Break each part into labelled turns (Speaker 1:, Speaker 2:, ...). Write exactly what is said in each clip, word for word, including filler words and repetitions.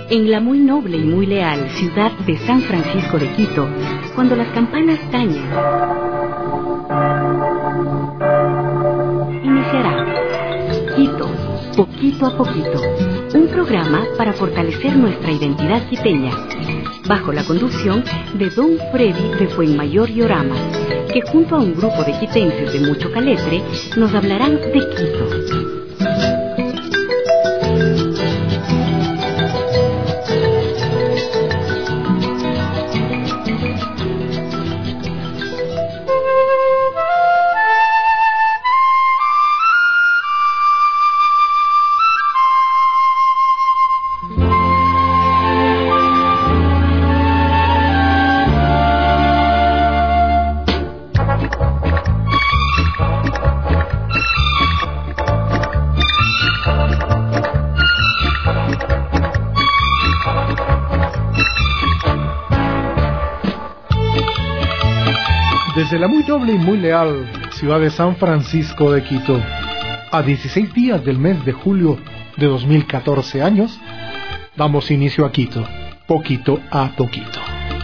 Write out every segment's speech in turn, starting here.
Speaker 1: En la muy noble y muy leal ciudad de San Francisco de Quito, cuando las campanas tañen, iniciará Quito, poquito a poquito, un programa para fortalecer nuestra identidad quiteña, bajo la conducción de don Freddy de Fuenmayor y Orama, que junto a un grupo de quitenses de mucho caletre nos hablarán de Quito.
Speaker 2: Desde la muy noble y muy leal ciudad de San Francisco de Quito, a dieciséis días del mes de julio de dos mil catorce años, damos inicio a Quito, poquito a poquito.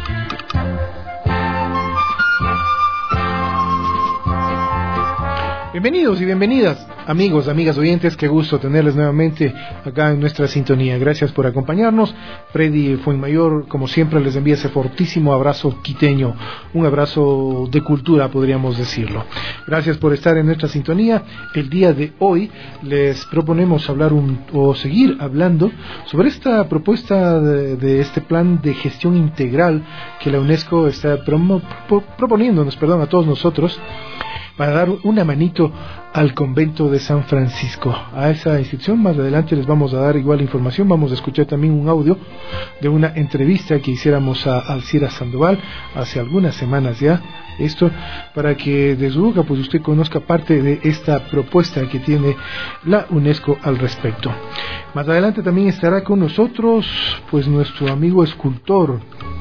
Speaker 2: Bienvenidos y bienvenidas, amigos, amigas oyentes, qué gusto tenerles nuevamente acá en nuestra sintonía. Gracias por acompañarnos. Freddy Fuenmayor, como siempre, les envía ese fortísimo abrazo quiteño, un abrazo de cultura, podríamos decirlo. Gracias por estar en nuestra sintonía. El día de hoy les proponemos hablar un, o seguir hablando sobre esta propuesta de, de este plan de gestión integral que la UNESCO está promo, pro, proponiéndonos, perdón, a todos nosotros, para dar una manito al convento de San Francisco, a esa institución. Más adelante les vamos a dar igual información. Vamos a escuchar también un audio de una entrevista que hiciéramos a Alcira Sandoval hace algunas semanas ya, esto para que de su boca pues usted conozca parte de esta propuesta que tiene la UNESCO al respecto. Más adelante también estará con nosotros pues nuestro amigo escultor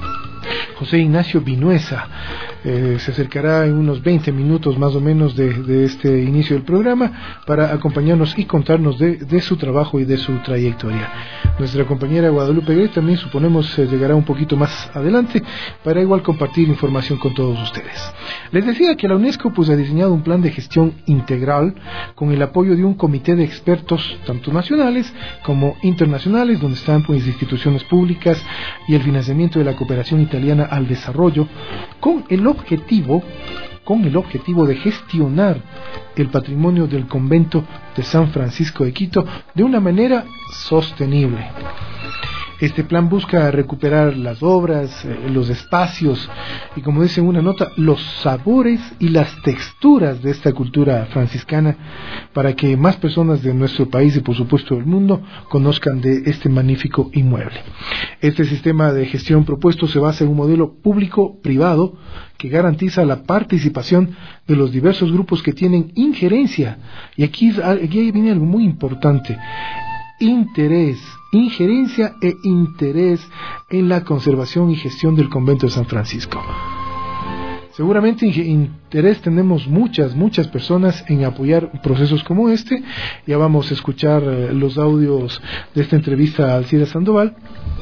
Speaker 2: José Ignacio Vinuesa. Eh, se acercará en unos veinte minutos más o menos de, de este inicio del programa para acompañarnos y contarnos de, de su trabajo y de su trayectoria. Nuestra compañera Guadalupe Grey también suponemos eh, llegará un poquito más adelante para igual compartir información con todos ustedes. Les decía que la UNESCO pues ha diseñado un plan de gestión integral con el apoyo de un comité de expertos tanto nacionales como internacionales, donde están pues instituciones públicas y el financiamiento de la cooperación italiana al desarrollo, con el objetivo con el objetivo de gestionar el patrimonio del convento de San Francisco de Quito de una manera sostenible. Este plan busca recuperar las obras, eh, los espacios y, como dice en una nota, los sabores y las texturas de esta cultura franciscana para que más personas de nuestro país y por supuesto del mundo conozcan de este magnífico inmueble. Este sistema de gestión propuesto se basa en un modelo público-privado que garantiza la participación de los diversos grupos que tienen injerencia. Y aquí, aquí viene algo muy importante: interés, injerencia e interés en la conservación y gestión del convento de San Francisco. Seguramente interés tenemos muchas, muchas personas en apoyar procesos como este. Ya vamos a escuchar los audios de esta entrevista a Alcira Sandoval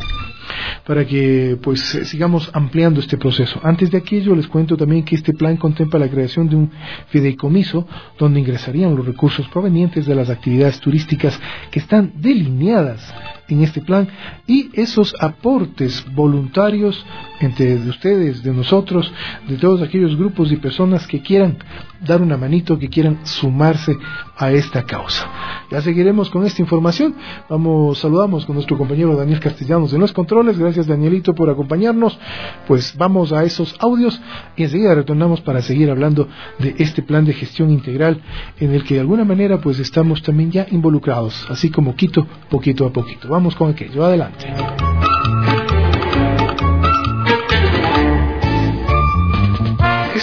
Speaker 2: para que pues sigamos ampliando este proceso. Antes de aquello les cuento también que este plan contempla la creación de un fideicomiso donde ingresarían los recursos provenientes de las actividades turísticas que están delineadas en este plan y esos aportes voluntarios entre de ustedes, de nosotros, de todos aquellos grupos y personas que quieran dar una manito, que quieran sumarse a esta causa. Ya seguiremos con esta información. Vamos, saludamos con nuestro compañero Daniel Castellanos en los controles. Gracias, Danielito, por acompañarnos. Pues vamos a esos audios y enseguida retornamos para seguir hablando de este plan de gestión integral en el que de alguna manera pues estamos también ya involucrados, así como Quito, poquito a poquito. Vamos con aquello, adelante. Esta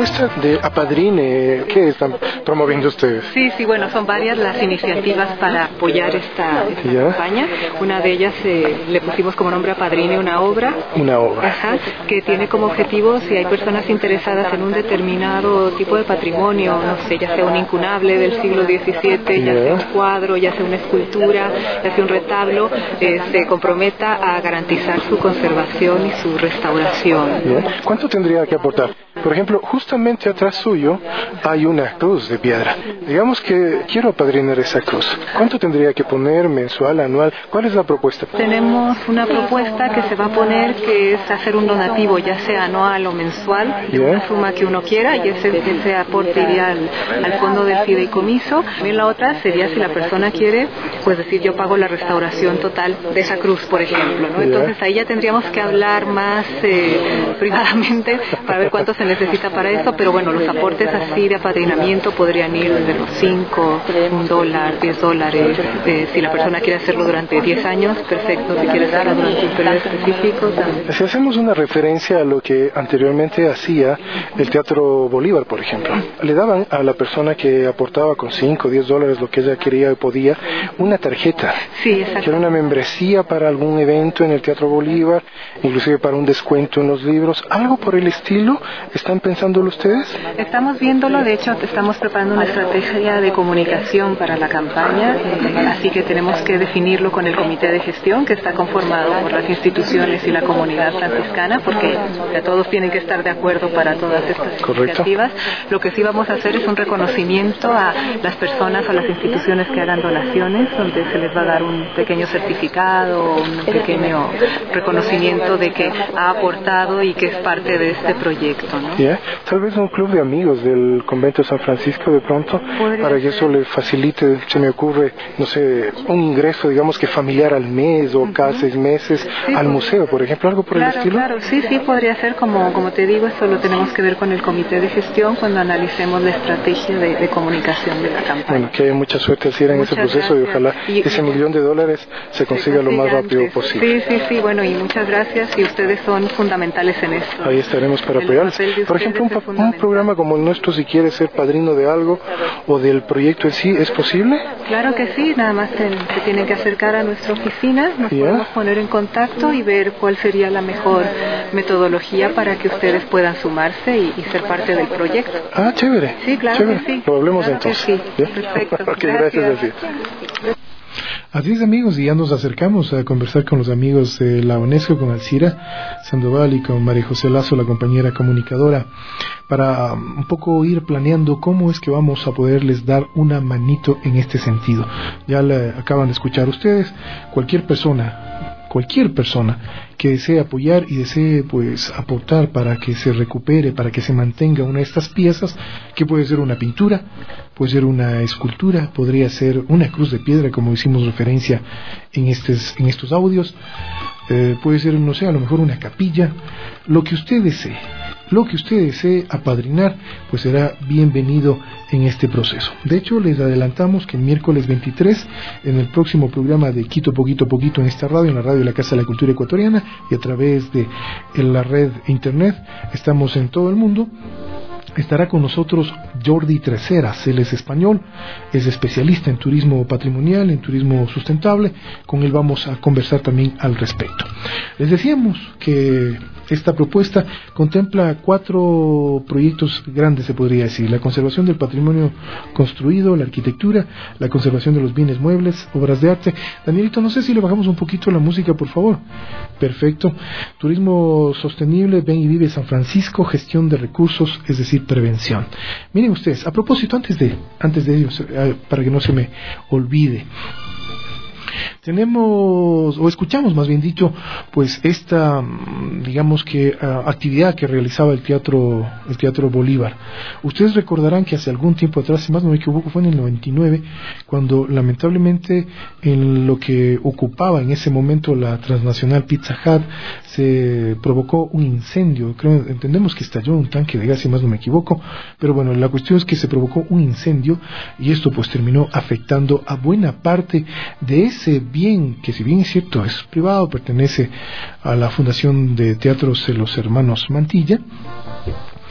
Speaker 2: propuesta de Apadrine, ¿qué están promoviendo ustedes?
Speaker 3: Sí, sí, bueno, son varias las iniciativas para apoyar esta, esta campaña. Una de ellas eh, le pusimos como nombre Apadrine una obra.
Speaker 2: Una obra.
Speaker 3: Ajá, que tiene como objetivo, si hay personas interesadas en un determinado tipo de patrimonio, no sé, ya sea un incunable del siglo diecisiete, yeah. ya sea un cuadro, ya sea una escultura, ya sea un retablo, eh, se comprometa a garantizar su conservación y su restauración.
Speaker 2: Yeah. ¿Cuánto tendría que aportar? Por ejemplo, justamente atrás suyo hay una cruz de piedra. Digamos que quiero apadrinar esa cruz. ¿Cuánto tendría que poner mensual, anual? ¿Cuál es la propuesta?
Speaker 3: Tenemos una propuesta que se va a poner, que es hacer un donativo, ya sea anual o mensual, de yeah. una suma que uno quiera, y ese, ese aporte iría al, al fondo del fideicomiso. También la otra sería, si la persona quiere, pues decir, yo pago la restauración total de esa cruz, por ejemplo, ¿no? Entonces ahí ya tendríamos que hablar más eh, privadamente para ver cuánto se necesita para esto, pero bueno, los aportes así de apadrinamiento podrían ir desde los cinco, un dólar, diez dólares. Eh, si la persona quiere hacerlo durante diez años, perfecto. Si quiere hacerlo durante un periodo específico, también.
Speaker 2: Si hacemos una referencia a lo que anteriormente hacía el Teatro Bolívar, por ejemplo, le daban a la persona que aportaba con cinco, diez dólares, lo que ella quería y podía, una tarjeta.
Speaker 3: Sí, exacto.
Speaker 2: Que era una membresía para algún evento en el Teatro Bolívar, inclusive para un descuento en los libros, algo por el estilo. ¿Están pensándolo ustedes?
Speaker 3: Estamos viéndolo, de hecho estamos preparando una estrategia de comunicación para la campaña, eh, así que tenemos que definirlo con el comité de gestión, que está conformado por las instituciones y la comunidad franciscana, porque ya todos tienen que estar de acuerdo para todas estas
Speaker 2: Correcto.
Speaker 3: iniciativas. Lo que sí vamos a hacer es un reconocimiento a las personas, a las instituciones que hagan donaciones, donde se les va a dar un pequeño certificado, un pequeño reconocimiento de que ha aportado y que es parte de este proyecto, ¿no?
Speaker 2: Yeah. Tal vez un club de amigos del convento de San Francisco de pronto, para que eso le facilite, se me ocurre, no sé, un ingreso, digamos que familiar al mes o uh-huh. cada seis meses sí, al museo, por ejemplo, algo por
Speaker 3: claro,
Speaker 2: el estilo.
Speaker 3: Claro, sí, sí, podría ser, como, como te digo, eso lo tenemos que ver con el comité de gestión cuando analicemos la estrategia de, de comunicación de la campaña.
Speaker 2: Bueno, que haya mucha suerte así en ese proceso gracias. Y ojalá y, ese millón de dólares se consiga se lo más rápido
Speaker 3: antes.
Speaker 2: posible.
Speaker 3: Sí, sí, sí, bueno, y muchas gracias, y ustedes son fundamentales en esto.
Speaker 2: Ahí estaremos para apoyarles. Por ejemplo, un, un programa como el nuestro, si quiere ser padrino de algo o del proyecto en sí, ¿es posible?
Speaker 3: Claro que sí, nada más se, se tienen que acercar a nuestra oficina, nos yeah. podemos poner en contacto y ver cuál sería la mejor metodología para que ustedes puedan sumarse y, y ser parte del proyecto.
Speaker 2: Ah, chévere.
Speaker 3: Sí, claro
Speaker 2: chévere.
Speaker 3: que sí.
Speaker 2: Lo hablemos
Speaker 3: claro
Speaker 2: entonces.
Speaker 3: Que sí.
Speaker 2: ¿Yeah?
Speaker 3: Perfecto.
Speaker 2: Okay, gracias. gracias.
Speaker 4: Así es, amigos, y ya nos acercamos a conversar con los amigos de la UNESCO, con Alcira Sandoval y con María José Lazo, la compañera comunicadora, para um, un poco ir planeando cómo es que vamos a poderles dar una manito en este sentido. Ya le acaban de escuchar ustedes, cualquier persona, cualquier persona que desee apoyar y desee pues aportar para que se recupere, para que se mantenga una de estas piezas, que puede ser una pintura, puede ser una escultura, podría ser una cruz de piedra, como hicimos referencia en estos, en estos audios, eh, puede ser, no sé, a lo mejor una capilla, lo que usted desee. Lo que usted desee apadrinar, pues será bienvenido en este proceso. De hecho, les adelantamos que el miércoles veintitrés, en el próximo programa de Quito Poquito Poquito en esta radio, en la radio de la Casa de la Cultura Ecuatoriana y a través de la red internet, estamos en todo el mundo. Estará con nosotros Jordi Treceras, él es español, es especialista en turismo patrimonial, en turismo sustentable, con él vamos a conversar también al respecto. Les decíamos que esta propuesta contempla cuatro proyectos grandes, se podría decir: la conservación del patrimonio construido, la arquitectura, la conservación de los bienes muebles, obras de arte. Danielito, no sé si le bajamos un poquito la música, por favor. Perfecto. Turismo sostenible, ven y vive San Francisco, gestión de recursos, es decir, prevención. Miren ustedes, a propósito, antes de, antes de ellos, para que no se me olvide, tenemos, o escuchamos más bien dicho, pues esta, digamos que uh, actividad que realizaba el teatro, el Teatro Bolívar. Ustedes recordarán que hace algún tiempo atrás, si más no me equivoco, fue en el noventa y nueve, cuando lamentablemente en lo que ocupaba en ese momento la transnacional Pizza Hut se provocó un incendio. Creo, entendemos que estalló un tanque de gas, si más no me equivoco, pero bueno, la cuestión es que se provocó un incendio y esto pues terminó afectando a buena parte de ese bien, que si bien es cierto es privado, pertenece a la Fundación de Teatros de los Hermanos Mantilla,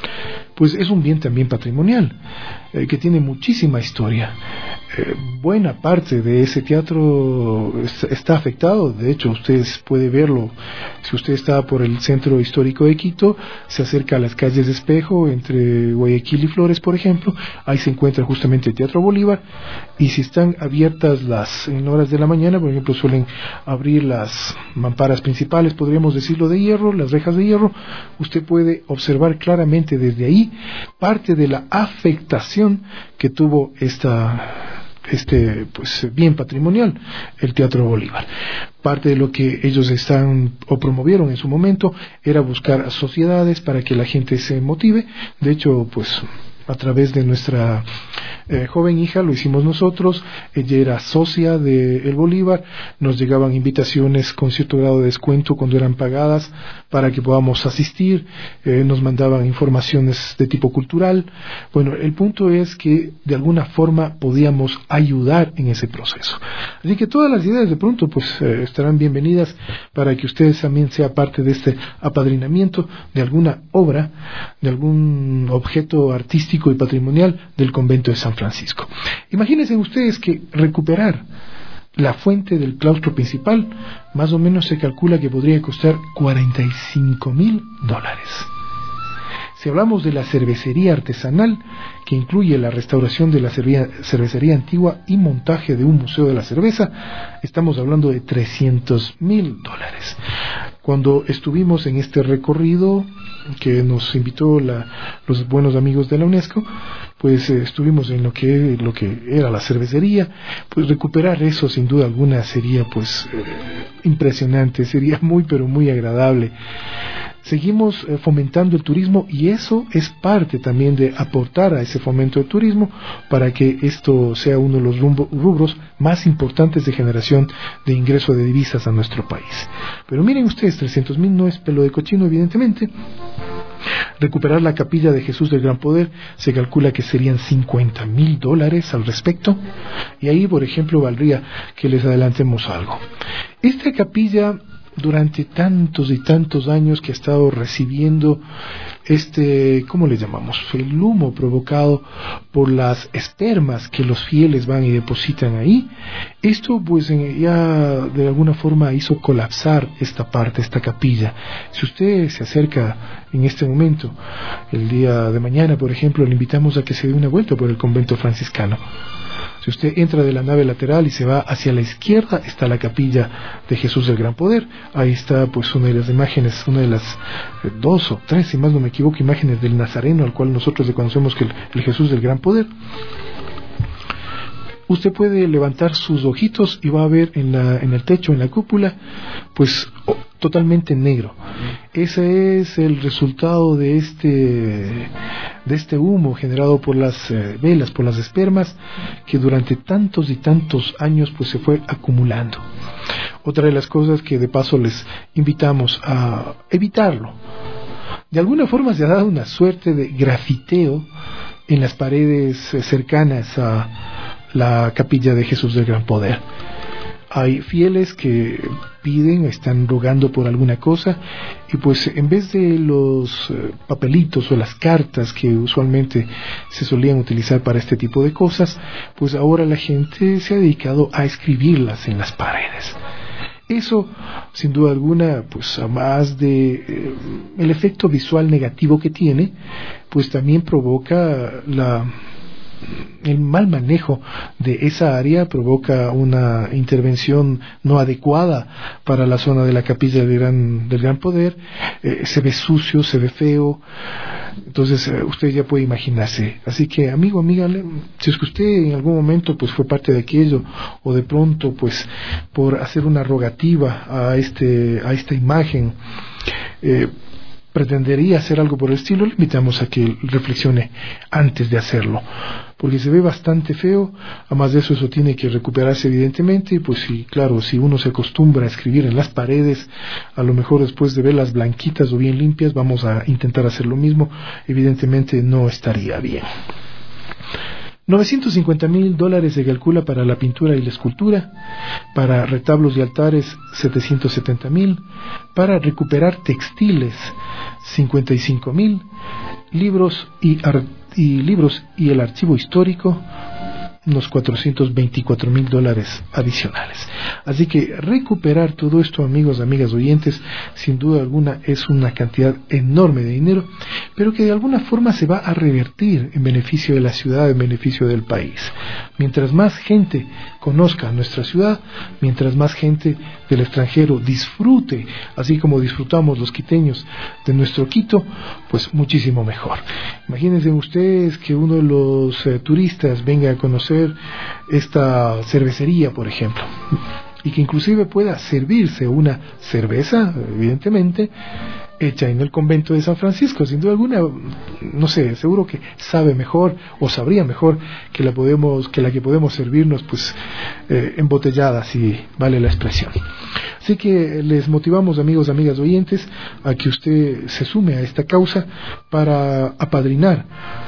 Speaker 2: pues es un bien también patrimonial, eh, que tiene muchísima historia. Eh, buena parte de ese teatro está, está afectado. De hecho, usted puede verlo si usted está por el centro histórico de Quito, se acerca a las calles de Espejo entre Guayaquil y Flores, por ejemplo, ahí se encuentra justamente el Teatro Bolívar, y si están abiertas las en horas de la mañana, por ejemplo, suelen abrir las mamparas principales, podríamos decirlo, de hierro, las rejas de hierro, usted puede observar claramente desde ahí parte de la afectación que tuvo esta este pues bien patrimonial, el Teatro Bolívar. Parte de lo que ellos están o promovieron en su momento era buscar sociedades para que la gente se motive. De hecho, pues a través de nuestra eh, joven hija lo hicimos nosotros. Ella era socia de El Bolívar, nos llegaban invitaciones con cierto grado de descuento cuando eran pagadas para que podamos asistir, eh, nos mandaban informaciones de tipo cultural. Bueno, el punto es que de alguna forma podíamos ayudar en ese proceso. Así que todas las ideas de pronto pues eh, estarán bienvenidas para que ustedes también sea parte de este apadrinamiento de alguna obra, de algún objeto artístico y patrimonial del convento de San Francisco. Imagínense ustedes que recuperar la fuente del claustro principal más o menos se calcula que podría costar cuarenta y cinco mil dólares. Si hablamos de la cervecería artesanal, que incluye la restauración de la cervecería antigua y montaje de un museo de la cerveza, estamos hablando de trescientos mil dólares. Cuando estuvimos en este recorrido que nos invitó la, los buenos amigos de la UNESCO, pues eh, estuvimos en lo que lo que era la cervecería, pues recuperar eso sin duda alguna sería pues eh, impresionante, sería muy pero muy agradable. Seguimos eh, fomentando el turismo y eso es parte también de aportar a ese fomento del turismo para que esto sea uno de los rumbo, rubros más importantes de generación de ingreso de divisas a nuestro país. Pero miren ustedes, trescientos mil no es pelo de cochino, evidentemente. Recuperar la capilla de Jesús del Gran Poder se calcula que serían cincuenta mil dólares al respecto, y ahí por ejemplo valdría que les adelantemos algo. Esta capilla, durante tantos y tantos años que ha estado recibiendo este, ¿cómo le llamamos? El humo provocado por las espermas que los fieles van y depositan ahí, esto pues ya de alguna forma hizo colapsar esta parte, esta capilla. Si usted se acerca en este momento, el día de mañana por ejemplo, le invitamos a que se dé una vuelta por el convento franciscano. Si usted entra de la nave lateral y se va hacia la izquierda, está la capilla de Jesús del Gran Poder. Ahí está pues una de las imágenes, una de las eh, dos o tres, si más no me equivoco, imágenes del Nazareno, al cual nosotros le conocemos que el, el Jesús del Gran Poder. Usted puede levantar sus ojitos y va a ver en, la, en el techo, en la cúpula, pues oh, totalmente negro. Ese es el resultado de este, de este humo generado por las eh, velas, por las espermas, que durante tantos y tantos años pues se fue acumulando. Otra de las cosas que de paso les invitamos a evitarlo. De alguna forma se ha dado una suerte de grafiteo en las paredes cercanas a la capilla de Jesús del Gran Poder. Hay fieles que piden, están rogando por alguna cosa, y pues en vez de los eh, papelitos o las cartas que usualmente se solían utilizar para este tipo de cosas, pues ahora la gente se ha dedicado a escribirlas en las paredes. Eso, sin duda alguna, pues a más de eh, el efecto visual negativo que tiene, pues también provoca la el mal manejo de esa área, provoca una intervención no adecuada para la zona de la capilla del Gran, del Gran Poder. Eh, se ve sucio, se ve feo, entonces eh, usted ya puede imaginarse. Así que amigo, amiga, si es que usted en algún momento pues fue parte de aquello, o de pronto pues por hacer una rogativa a este a esta imagen eh, pretendería hacer algo por el estilo, le invitamos a que reflexione antes de hacerlo, porque se ve bastante feo. Además de eso, eso tiene que recuperarse evidentemente, y pues sí, claro, si uno se acostumbra a escribir en las paredes, a lo mejor después de verlas blanquitas o bien limpias, vamos a intentar hacer lo mismo, evidentemente no estaría bien. novecientos cincuenta mil dólares se calcula para la pintura y la escultura, para retablos y altares setecientos setenta mil, para recuperar textiles cincuenta y cinco mil, libros y, y libros y el archivo histórico unos cuatrocientos veinticuatro mil dólares adicionales. Así que recuperar todo esto, amigos, amigas oyentes, sin duda alguna es una cantidad enorme de dinero, pero que de alguna forma se va a revertir en beneficio de la ciudad, en beneficio del país. Mientras más gente conozca nuestra ciudad, mientras más gente del extranjero disfrute, así como disfrutamos los quiteños de nuestro Quito, pues muchísimo mejor. Imagínense ustedes que uno de los eh, turistas venga a conocer esta cervecería, por ejemplo, y que inclusive pueda servirse una cerveza, evidentemente, hecha en el convento de San Francisco. Sin duda alguna, no sé, seguro que sabe mejor o sabría mejor que la podemos, que la que podemos servirnos, pues eh, embotellada, si vale la expresión. Así que les motivamos, amigos, amigas oyentes, a que usted se sume a esta causa para apadrinar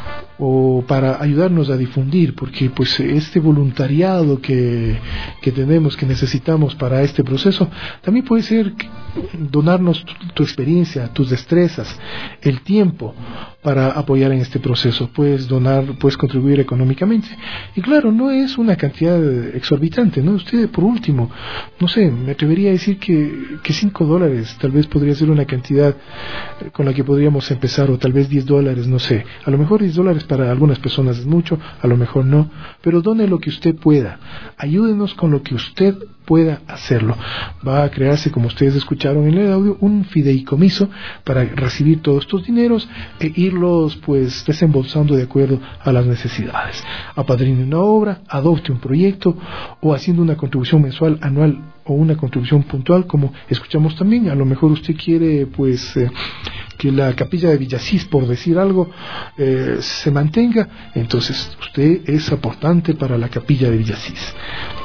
Speaker 2: o para ayudarnos a difundir, porque pues este voluntariado que, que tenemos, que necesitamos para este proceso, también puede ser donarnos tu, tu experiencia, tus destrezas, el tiempo para apoyar en este proceso. Puedes donar, puedes contribuir económicamente, y claro, no es una cantidad exorbitante, ¿no? Usted, por último, no sé, me atrevería a decir que, que cinco dólares tal vez podría ser una cantidad con la que podríamos empezar, o tal vez diez dólares, no sé, a lo mejor diez dólares para algunas personas es mucho, a lo mejor no, pero done lo que usted pueda, ayúdenos con lo que usted pueda hacerlo. Va a crearse, como ustedes escucharon en el audio, un fideicomiso para recibir todos estos dineros e irlos pues desembolsando de acuerdo a las necesidades. Apadrine una obra, adopte un proyecto, o haciendo una contribución mensual, anual o una contribución puntual, como escuchamos también. A lo mejor usted quiere pues eh, que la capilla de Villasís, por decir algo, eh, se mantenga, entonces usted es aportante para la capilla de Villasís.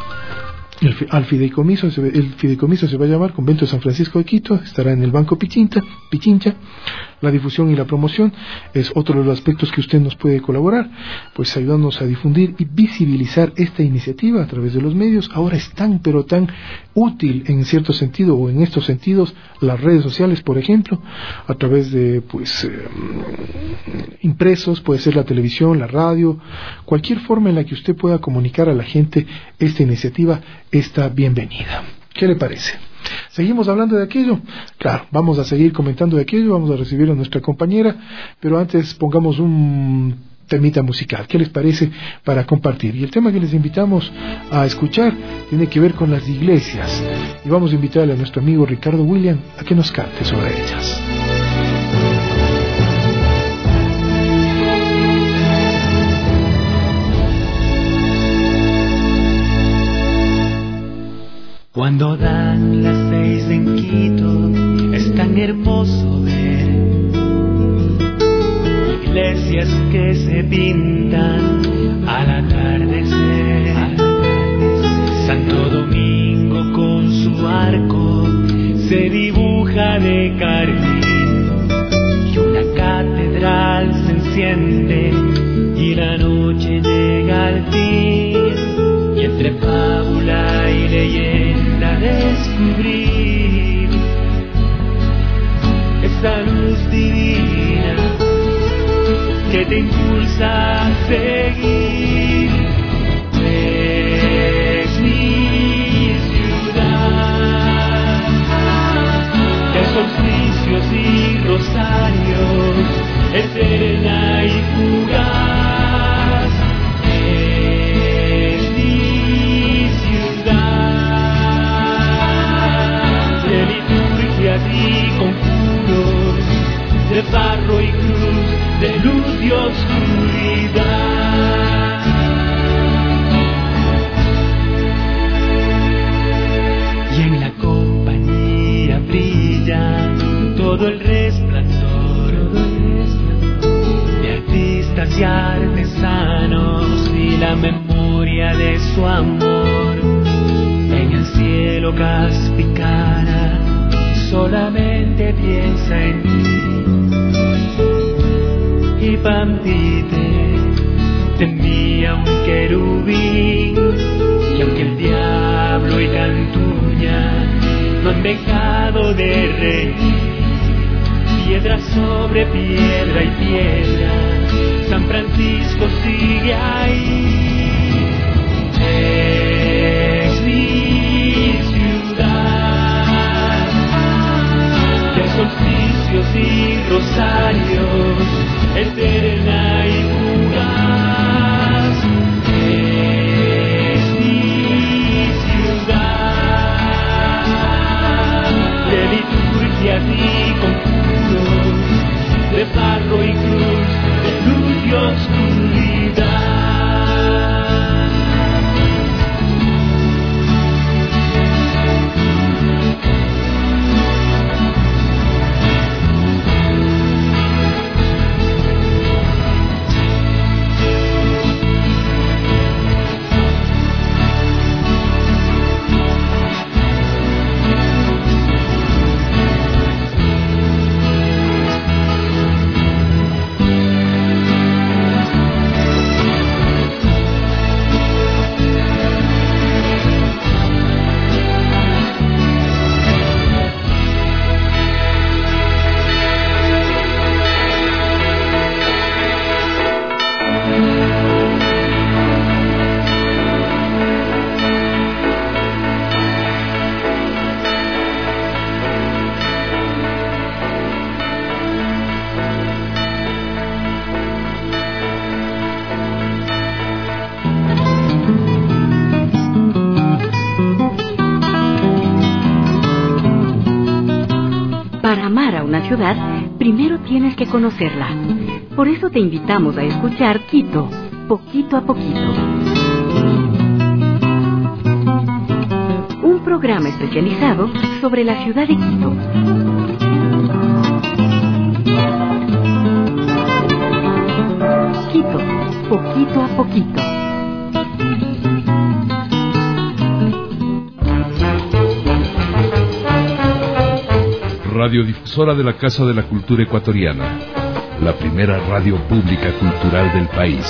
Speaker 2: El, al fideicomiso, el fideicomiso se va a llamar Convento de San Francisco de Quito, estará en el Banco Pichincha, Pichincha. La difusión y la promoción es otro de los aspectos que usted nos puede colaborar, pues ayudándonos a difundir y visibilizar esta iniciativa a través de los medios. Ahora es tan pero tan útil en cierto sentido, o en estos sentidos, las redes sociales, por ejemplo, a través de pues eh, impresos, puede ser la televisión, la radio, cualquier forma en la que usted pueda comunicar a la gente esta iniciativa está bienvenida. ¿Qué le parece? ¿Seguimos hablando de aquello? Claro, vamos a seguir comentando de aquello, vamos a recibir a nuestra compañera, pero antes pongamos un temita musical. ¿Qué les parece para compartir? Y el tema que les invitamos a escuchar tiene que ver con las iglesias, y vamos a invitarle a nuestro amigo Ricardo William a que nos cante sobre ellas.
Speaker 5: Cuando dan las seis en Quito, es tan hermoso ver iglesias que se pintan al atardecer. Santo Domingo con su arco se dibuja de carmín, y una catedral se enciende y la noche llega al fin, y entre fábula y leyenda descubrir esa luz divina que te impulsa a seguir. Es mi ciudad de solsticios y rosarios, eterna y fugaz. Es mi ciudad de liturgias y conjuros, de barro y cruz, de luz y oscuridad. Y en la compañía brilla todo el resplandor de artistas y artesanos, y la memoria de su amor en el cielo Caspicana solamente piensa en mí. Y Pampite, tenía un querubín, y aunque el diablo y Cantuña no han dejado de reír, piedra sobre piedra y piedra, San Francisco sigue ahí. Es mi ciudad de solsticios y rosarios, eterna y fugaz. Es mi ciudad de liturgias y conjuros, de barro y cruz, de luz y oscuridad.
Speaker 1: Ciudad, primero tienes que conocerla. Por eso te invitamos a escuchar Quito, poquito a poquito. Un programa especializado sobre la ciudad de Quito. Quito, poquito a poquito.
Speaker 6: Radiodifusora de la Casa de la Cultura Ecuatoriana, la primera radio pública cultural del país.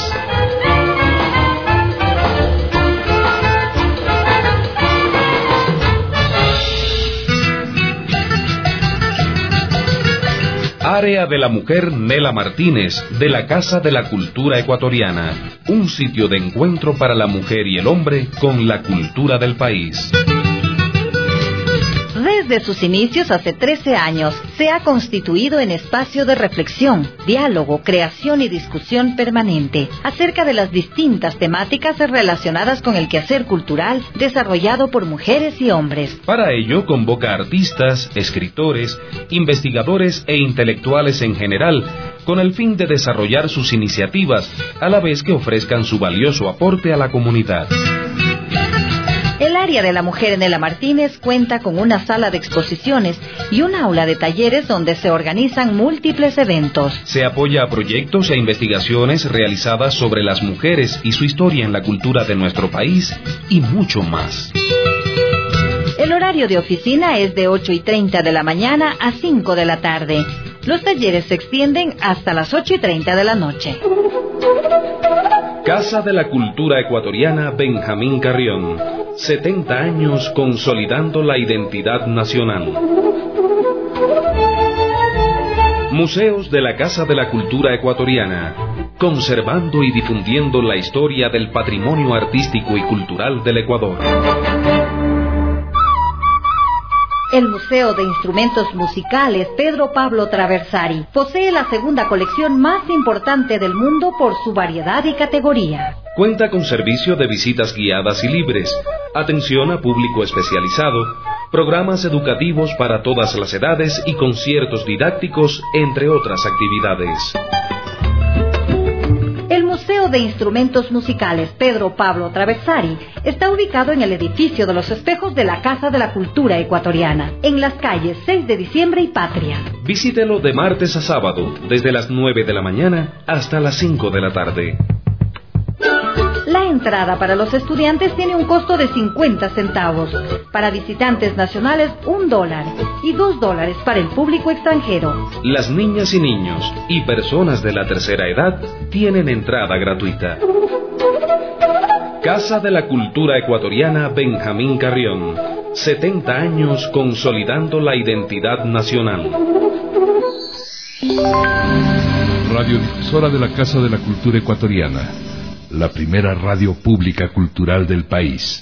Speaker 7: Área de la Mujer Nela Martínez, de la Casa de la Cultura Ecuatoriana, un sitio de encuentro para la mujer y el hombre con la cultura del país.
Speaker 8: Desde sus inicios hace trece años, se ha constituido en espacio de reflexión, diálogo, creación y discusión permanente acerca de las distintas temáticas relacionadas con el quehacer cultural desarrollado por mujeres y hombres.
Speaker 7: Para ello convoca artistas, escritores, investigadores e intelectuales en general, con el fin de desarrollar sus iniciativas, a la vez que ofrezcan su valioso aporte a la comunidad.
Speaker 8: El área de la mujer Nela Martínez cuenta con una sala de exposiciones y un aula de talleres donde se organizan múltiples eventos.
Speaker 7: Se apoya a proyectos e investigaciones realizadas sobre las mujeres y su historia en la cultura de nuestro país y mucho más.
Speaker 8: El horario de oficina es de ocho y treinta de la mañana a cinco de la tarde. Los talleres se extienden hasta las ocho y treinta de la noche.
Speaker 7: Casa de la Cultura Ecuatoriana Benjamín Carrión. setenta años consolidando la identidad nacional. Museos de la Casa de la Cultura Ecuatoriana, conservando y difundiendo la historia del patrimonio artístico y cultural del Ecuador.
Speaker 8: El Museo de Instrumentos Musicales Pedro Pablo Traversari posee la segunda colección más importante del mundo por su variedad y categoría.
Speaker 7: Cuenta con servicio de visitas guiadas y libres, atención a público especializado, programas educativos para todas las edades y conciertos didácticos, entre otras actividades.
Speaker 8: El Museo de Instrumentos Musicales Pedro Pablo Traversari está ubicado en el edificio de los espejos de la Casa de la Cultura Ecuatoriana, en las calles seis de diciembre y Patria.
Speaker 7: Visítelo de martes a sábado, desde las nueve de la mañana hasta las cinco de la tarde.
Speaker 8: La entrada para los estudiantes tiene un costo de cincuenta centavos, para visitantes nacionales un dólar y dos dólares para el público extranjero.
Speaker 7: Las niñas y niños y personas de la tercera edad tienen entrada gratuita. Casa de la Cultura Ecuatoriana Benjamín Carrión. setenta años consolidando la identidad nacional.
Speaker 6: Radiodifusora de la Casa de la Cultura Ecuatoriana, la primera radio pública cultural del país.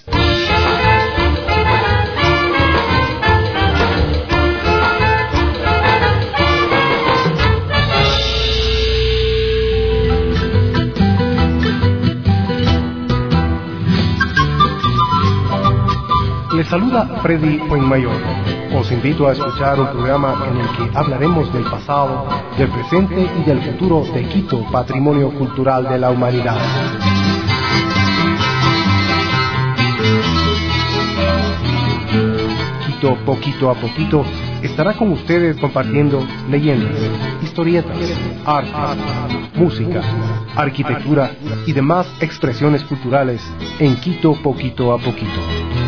Speaker 9: Les saluda Freddy Fuenmayor. Os invito a escuchar un programa en el que hablaremos del pasado, del presente y del futuro de Quito, patrimonio cultural de la humanidad. Quito, poquito a poquito, estará con ustedes compartiendo leyendas, historietas, arte, música, arquitectura y demás expresiones culturales en Quito, poquito a poquito.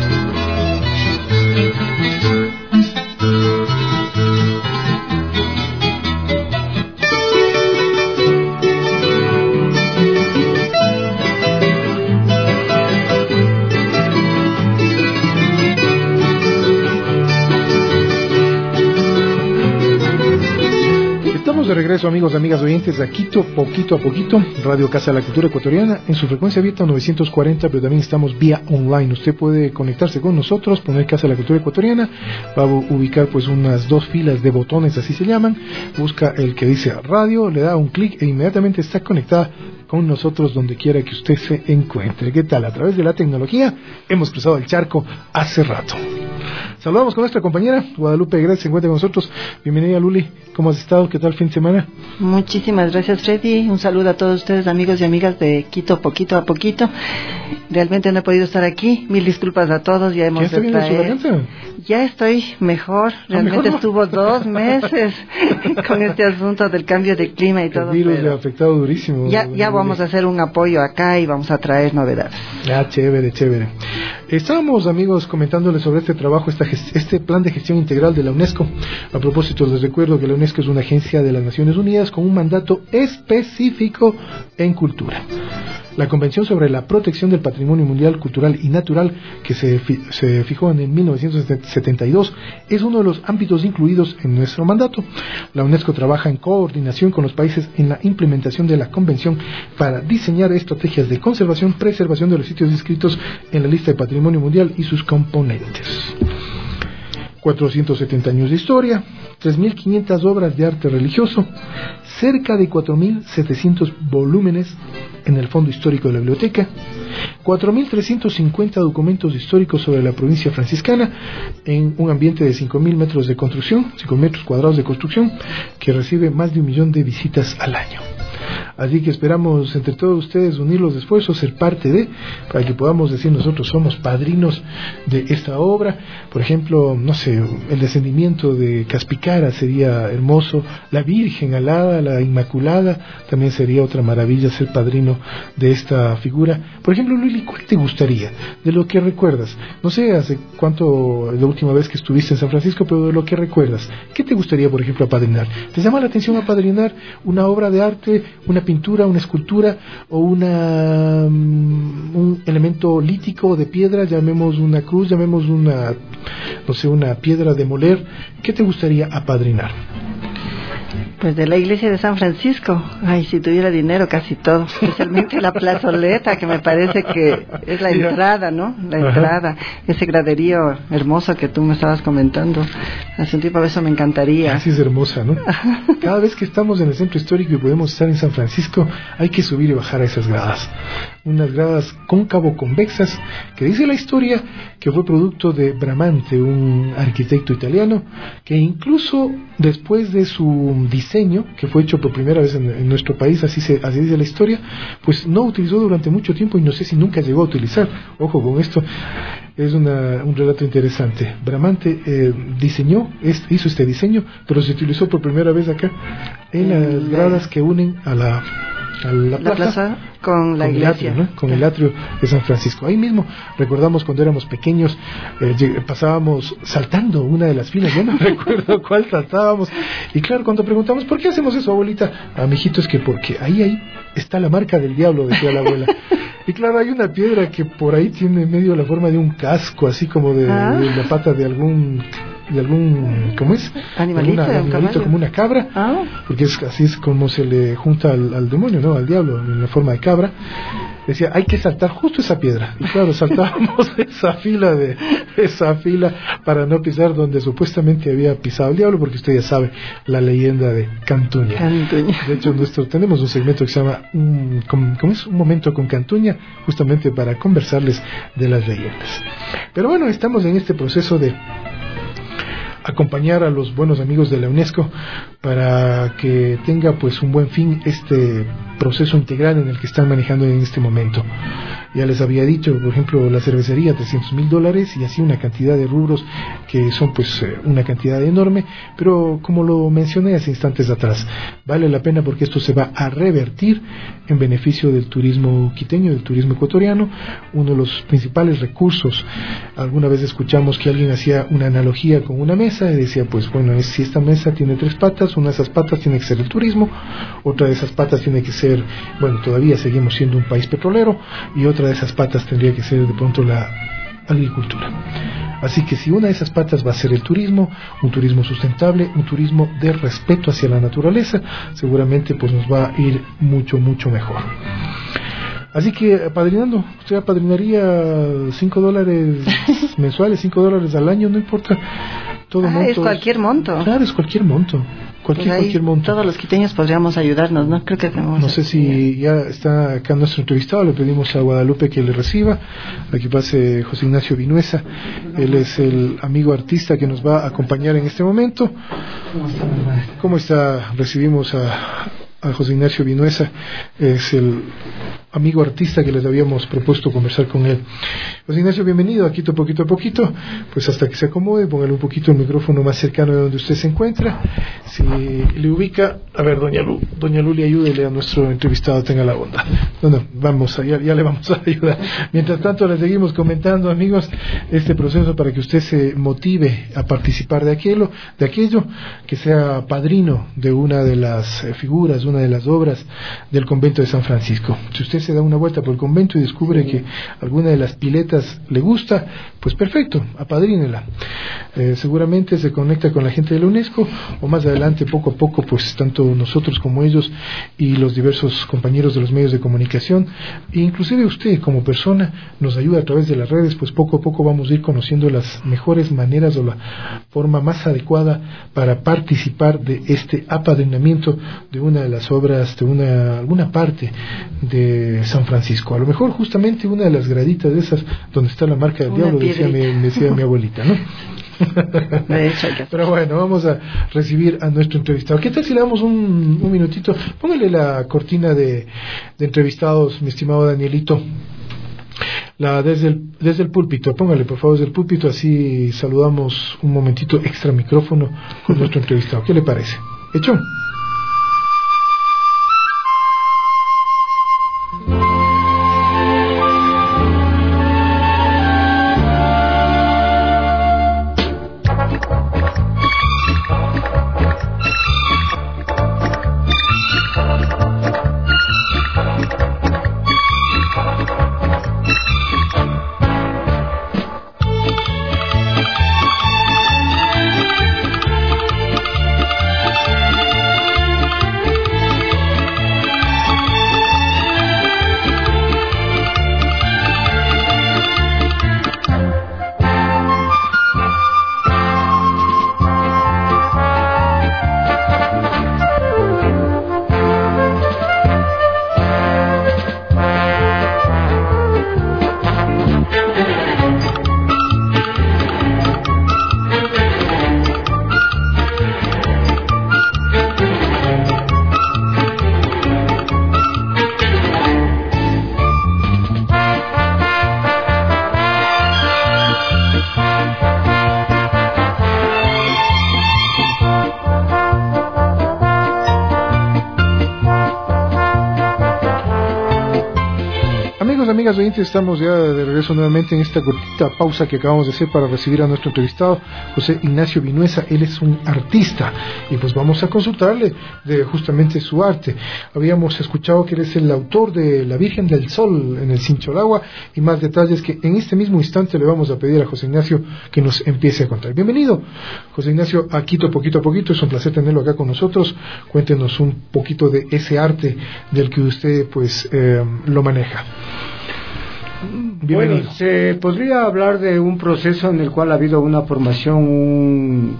Speaker 2: De regreso, amigos, amigas oyentes, a Quito, poquito a poquito, Radio Casa de la Cultura Ecuatoriana, en su frecuencia abierta novecientos cuarenta, pero también estamos vía online. Usted puede conectarse con nosotros, poner Casa de la Cultura Ecuatoriana, va a ubicar pues unas dos filas de botones, así se llaman, busca el que dice radio, le da un clic e inmediatamente está conectada con nosotros donde quiera que usted se encuentre. ¿Qué tal? A través de la tecnología hemos cruzado el charco hace rato. Saludamos con nuestra compañera Guadalupe Gret, se encuentra con nosotros. Bienvenida, Luli. ¿Cómo has estado? ¿Qué tal fin de semana?
Speaker 10: Muchísimas gracias, Freddy. Un saludo a todos ustedes, amigos y amigas de Quito, poquito a poquito. Realmente no he podido estar aquí. Mil disculpas a todos. Ya hemos
Speaker 2: ¿Ya está bien de su garganta?
Speaker 10: Ya estoy mejor. Realmente ¿mejor no? Estuvo dos meses con este asunto del cambio de clima y todo.
Speaker 2: El virus le ha afectado durísimo.
Speaker 10: Ya, ya vamos a hacer un apoyo acá y vamos a traer novedades.
Speaker 2: Ah, chévere, chévere. Estábamos, amigos, comentándoles sobre este trabajo, esta gest- este plan de gestión integral de la UNESCO. A propósito, les recuerdo que la UNESCO es una agencia de las Naciones Unidas con un mandato específico en cultura. La Convención sobre la Protección del Patrimonio Mundial Cultural y Natural, que se, fi- se fijó en el mil novecientos setenta y dos, es uno de los ámbitos incluidos en nuestro mandato. La UNESCO trabaja en coordinación con los países en la implementación de la Convención para diseñar estrategias de conservación, preservación de los sitios inscritos en la lista de Patrimonio Mundial y sus componentes. cuatrocientos setenta años de historia, tres mil quinientas obras de arte religioso, cerca de cuatro mil setecientos volúmenes en el Fondo Histórico de la Biblioteca, cuatro mil trescientos cincuenta documentos históricos sobre la provincia franciscana en un ambiente de cinco mil metros de construcción, cinco metros cuadrados de construcción, que recibe más de un millón de visitas al año. Así que esperamos entre todos ustedes unir los esfuerzos, ser parte de, para que podamos decir nosotros somos padrinos de esta obra. Por ejemplo, no sé, el descendimiento de Caspicara sería hermoso, la Virgen alada, la Inmaculada, también sería otra maravilla ser padrino de esta figura. Por ejemplo, Lili, ¿cuál te gustaría? De lo que recuerdas, no sé hace cuánto, la última vez que estuviste en San Francisco, pero de lo que recuerdas, ¿qué te gustaría, por ejemplo, apadrinar? ¿Te llama la atención apadrinar una obra de arte, una pintura, una escultura o una um, un elemento lítico de piedra, llamemos una cruz, llamemos una, no sé, una piedra de moler? ¿Qué te gustaría apadrinar?
Speaker 10: Pues de la iglesia de San Francisco. Ay, si tuviera dinero, casi todo. Especialmente la plazoleta, que me parece que es la entrada, ¿no? La entrada. Ajá. Ese graderío hermoso que tú me estabas comentando. Hace un tiempo eso me encantaría.
Speaker 2: Así es hermosa, ¿no? Cada vez que estamos en el centro histórico y podemos estar en San Francisco, hay que subir y bajar a esas gradas. Unas gradas cóncavo-convexas, que dice la historia que fue producto de Bramante, un arquitecto italiano, que incluso después de su diseño, que fue hecho por primera vez en, en nuestro país, así se así dice la historia, pues no utilizó durante mucho tiempo y no sé si nunca llegó a utilizar. Ojo con esto, es una, un relato interesante. Bramante eh, diseñó, es, hizo este diseño, pero se utilizó por primera vez acá, en las gradas que unen a la a la plaza,
Speaker 10: la plaza con la
Speaker 2: con
Speaker 10: iglesia,
Speaker 2: el atrio, ¿no? Con el atrio de San Francisco. Ahí mismo recordamos cuando éramos pequeños, eh, pasábamos saltando una de las filas, yo no recuerdo cuál saltábamos, y claro, cuando preguntamos ¿por qué hacemos eso, abuelita? A mi hijito, es que porque ahí ahí está la marca del diablo, decía la abuela. Y claro, hay una piedra que por ahí tiene medio la forma de un casco, así como de, ah. de la pata de algún de algún, ¿cómo es?
Speaker 10: Animalito,
Speaker 2: una, animalito como una cabra,
Speaker 10: ah.
Speaker 2: porque es así es como se le junta al, al demonio, ¿no? Al diablo, en la forma de cabra. Decía, hay que saltar justo esa piedra. Y claro, saltábamos esa fila de esa fila para no pisar donde supuestamente había pisado el diablo, porque usted ya sabe la leyenda de Cantuña.
Speaker 10: Cantuña.
Speaker 2: De hecho, nuestro tenemos un segmento que se llama un, ¿cómo es? Un momento con Cantuña, justamente para conversarles de las leyendas. Pero bueno, estamos en este proceso de acompañar a los buenos amigos de la UNESCO para que tenga pues un buen fin este proceso integral en el que están manejando en este momento. Ya les había dicho, por ejemplo, la cervecería, trescientos mil dólares, y así una cantidad de rubros que son pues una cantidad enorme, pero como lo mencioné hace instantes atrás, vale la pena porque esto se va a revertir en beneficio del turismo quiteño, del turismo ecuatoriano, uno de los principales recursos. Alguna vez escuchamos que alguien hacía una analogía con una mesa y decía, pues bueno, es, si esta mesa tiene tres patas, una de esas patas tiene que ser el turismo, otra de esas patas tiene que ser, bueno, todavía seguimos siendo un país petrolero, y otra de esas patas tendría que ser de pronto la agricultura. Así que si una de esas patas va a ser el turismo, un turismo sustentable, un turismo de respeto hacia la naturaleza, seguramente pues nos va a ir mucho, mucho mejor. Así que, apadrinando, usted apadrinaría cinco dólares mensuales, cinco dólares al año, no importa. Todo
Speaker 10: ah,
Speaker 2: monto,
Speaker 10: es cualquier monto.
Speaker 2: Claro, es cualquier monto. Cualquier,
Speaker 10: pues
Speaker 2: cualquier monto.
Speaker 10: Todos los quiteños podríamos ayudarnos, ¿no? Creo que tenemos.
Speaker 2: No sé si ya está acá nuestro entrevistado, le pedimos a Guadalupe que le reciba. Aquí pase José Ignacio Vinuesa, él es el amigo artista que nos va a acompañar en este momento. ¿Cómo está? Recibimos a, a José Ignacio Vinuesa, es el amigo artista que les habíamos propuesto conversar con él. José Ignacio, bienvenido a Quito Poquito a Poquito. Pues hasta que se acomode, póngale un poquito el micrófono más cercano de donde usted se encuentra. Si le ubica, a ver, doña Lu, doña Luli, ayúdele a nuestro entrevistado, tenga la onda. No, no, vamos, ya, ya le vamos a ayudar. Mientras tanto, le seguimos comentando, amigos, este proceso para que usted se motive a participar de aquello, de aquello, que sea padrino de una de las figuras, una de las obras del convento de San Francisco. Si usted se da una vuelta por el convento y descubre que alguna de las piletas le gusta, pues perfecto, apadrínela. Eh, seguramente se conecta con la gente de la UNESCO, o más adelante, poco a poco, pues tanto nosotros como ellos y los diversos compañeros de los medios de comunicación, e inclusive usted como persona, nos ayuda a través de las redes, pues poco a poco vamos a ir conociendo las mejores maneras o la forma más adecuada para participar de este apadrinamiento de una de las obras, de una alguna parte de San Francisco. A lo mejor justamente una de las graditas de esas donde está la marca del una diablo, decía mi, decía mi abuelita, ¿no? Pero bueno, vamos a recibir a nuestro entrevistado. ¿Qué tal si le damos un, un minutito? Póngale la cortina de, de entrevistados, mi estimado Danielito. La, desde, el, desde el púlpito, póngale por favor desde el púlpito, así saludamos un momentito extra micrófono con nuestro entrevistado. ¿Qué le parece? ¿Hecho?
Speaker 11: Thank you.
Speaker 2: amigas oyentes, estamos ya de regreso nuevamente en esta cortita pausa que acabamos de hacer para recibir a nuestro entrevistado, José Ignacio Vinuesa. Él es un artista y pues vamos a consultarle de justamente su arte. Habíamos escuchado que él es el autor de La Virgen del Sol en el Sincholagua y más detalles que en este mismo instante le vamos a pedir a José Ignacio que nos empiece a contar. Bienvenido, José Ignacio, a Quito Poquito a Poquito. Es un placer tenerlo acá con nosotros. Cuéntenos un poquito de ese arte del que usted pues eh, lo maneja.
Speaker 11: Bienvenido. Bueno, se podría hablar de un proceso en el cual ha habido una formación, un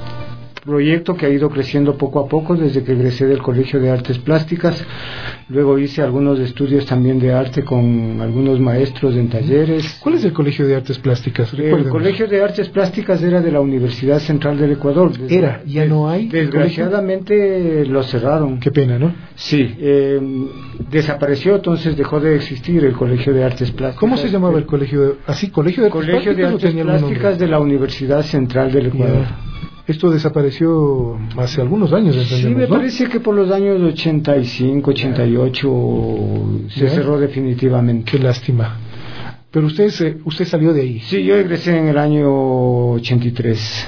Speaker 11: proyecto que ha ido creciendo poco a poco desde que egresé del Colegio de Artes Plásticas. Luego hice algunos estudios también de arte con algunos maestros en talleres.
Speaker 2: ¿Cuál es el Colegio de Artes Plásticas?
Speaker 11: Recuérdenos. El Colegio de Artes Plásticas era de la Universidad Central del Ecuador. Desde,
Speaker 2: ¿Era? ¿Ya no hay?
Speaker 11: Desgraciadamente lo cerraron.
Speaker 2: Qué pena, ¿no?
Speaker 11: Sí, eh, desapareció, entonces dejó de existir el Colegio de Artes Plásticas.
Speaker 2: ¿Cómo se llamaba el colegio? De, ¿Así? ¿Colegio de Artes
Speaker 11: Colegio
Speaker 2: Plásticas?
Speaker 11: de Artes Plásticas de la Universidad Central del Ecuador.
Speaker 2: Yeah. Esto desapareció hace algunos años, entendemos,
Speaker 11: sí, me
Speaker 2: ¿no?
Speaker 11: parece que por los años ochenta y cinco, ochenta y ocho se ¿Ya? cerró definitivamente.
Speaker 2: Qué lástima. Pero usted usted salió de ahí.
Speaker 11: Sí, yo egresé en el año ochenta y tres.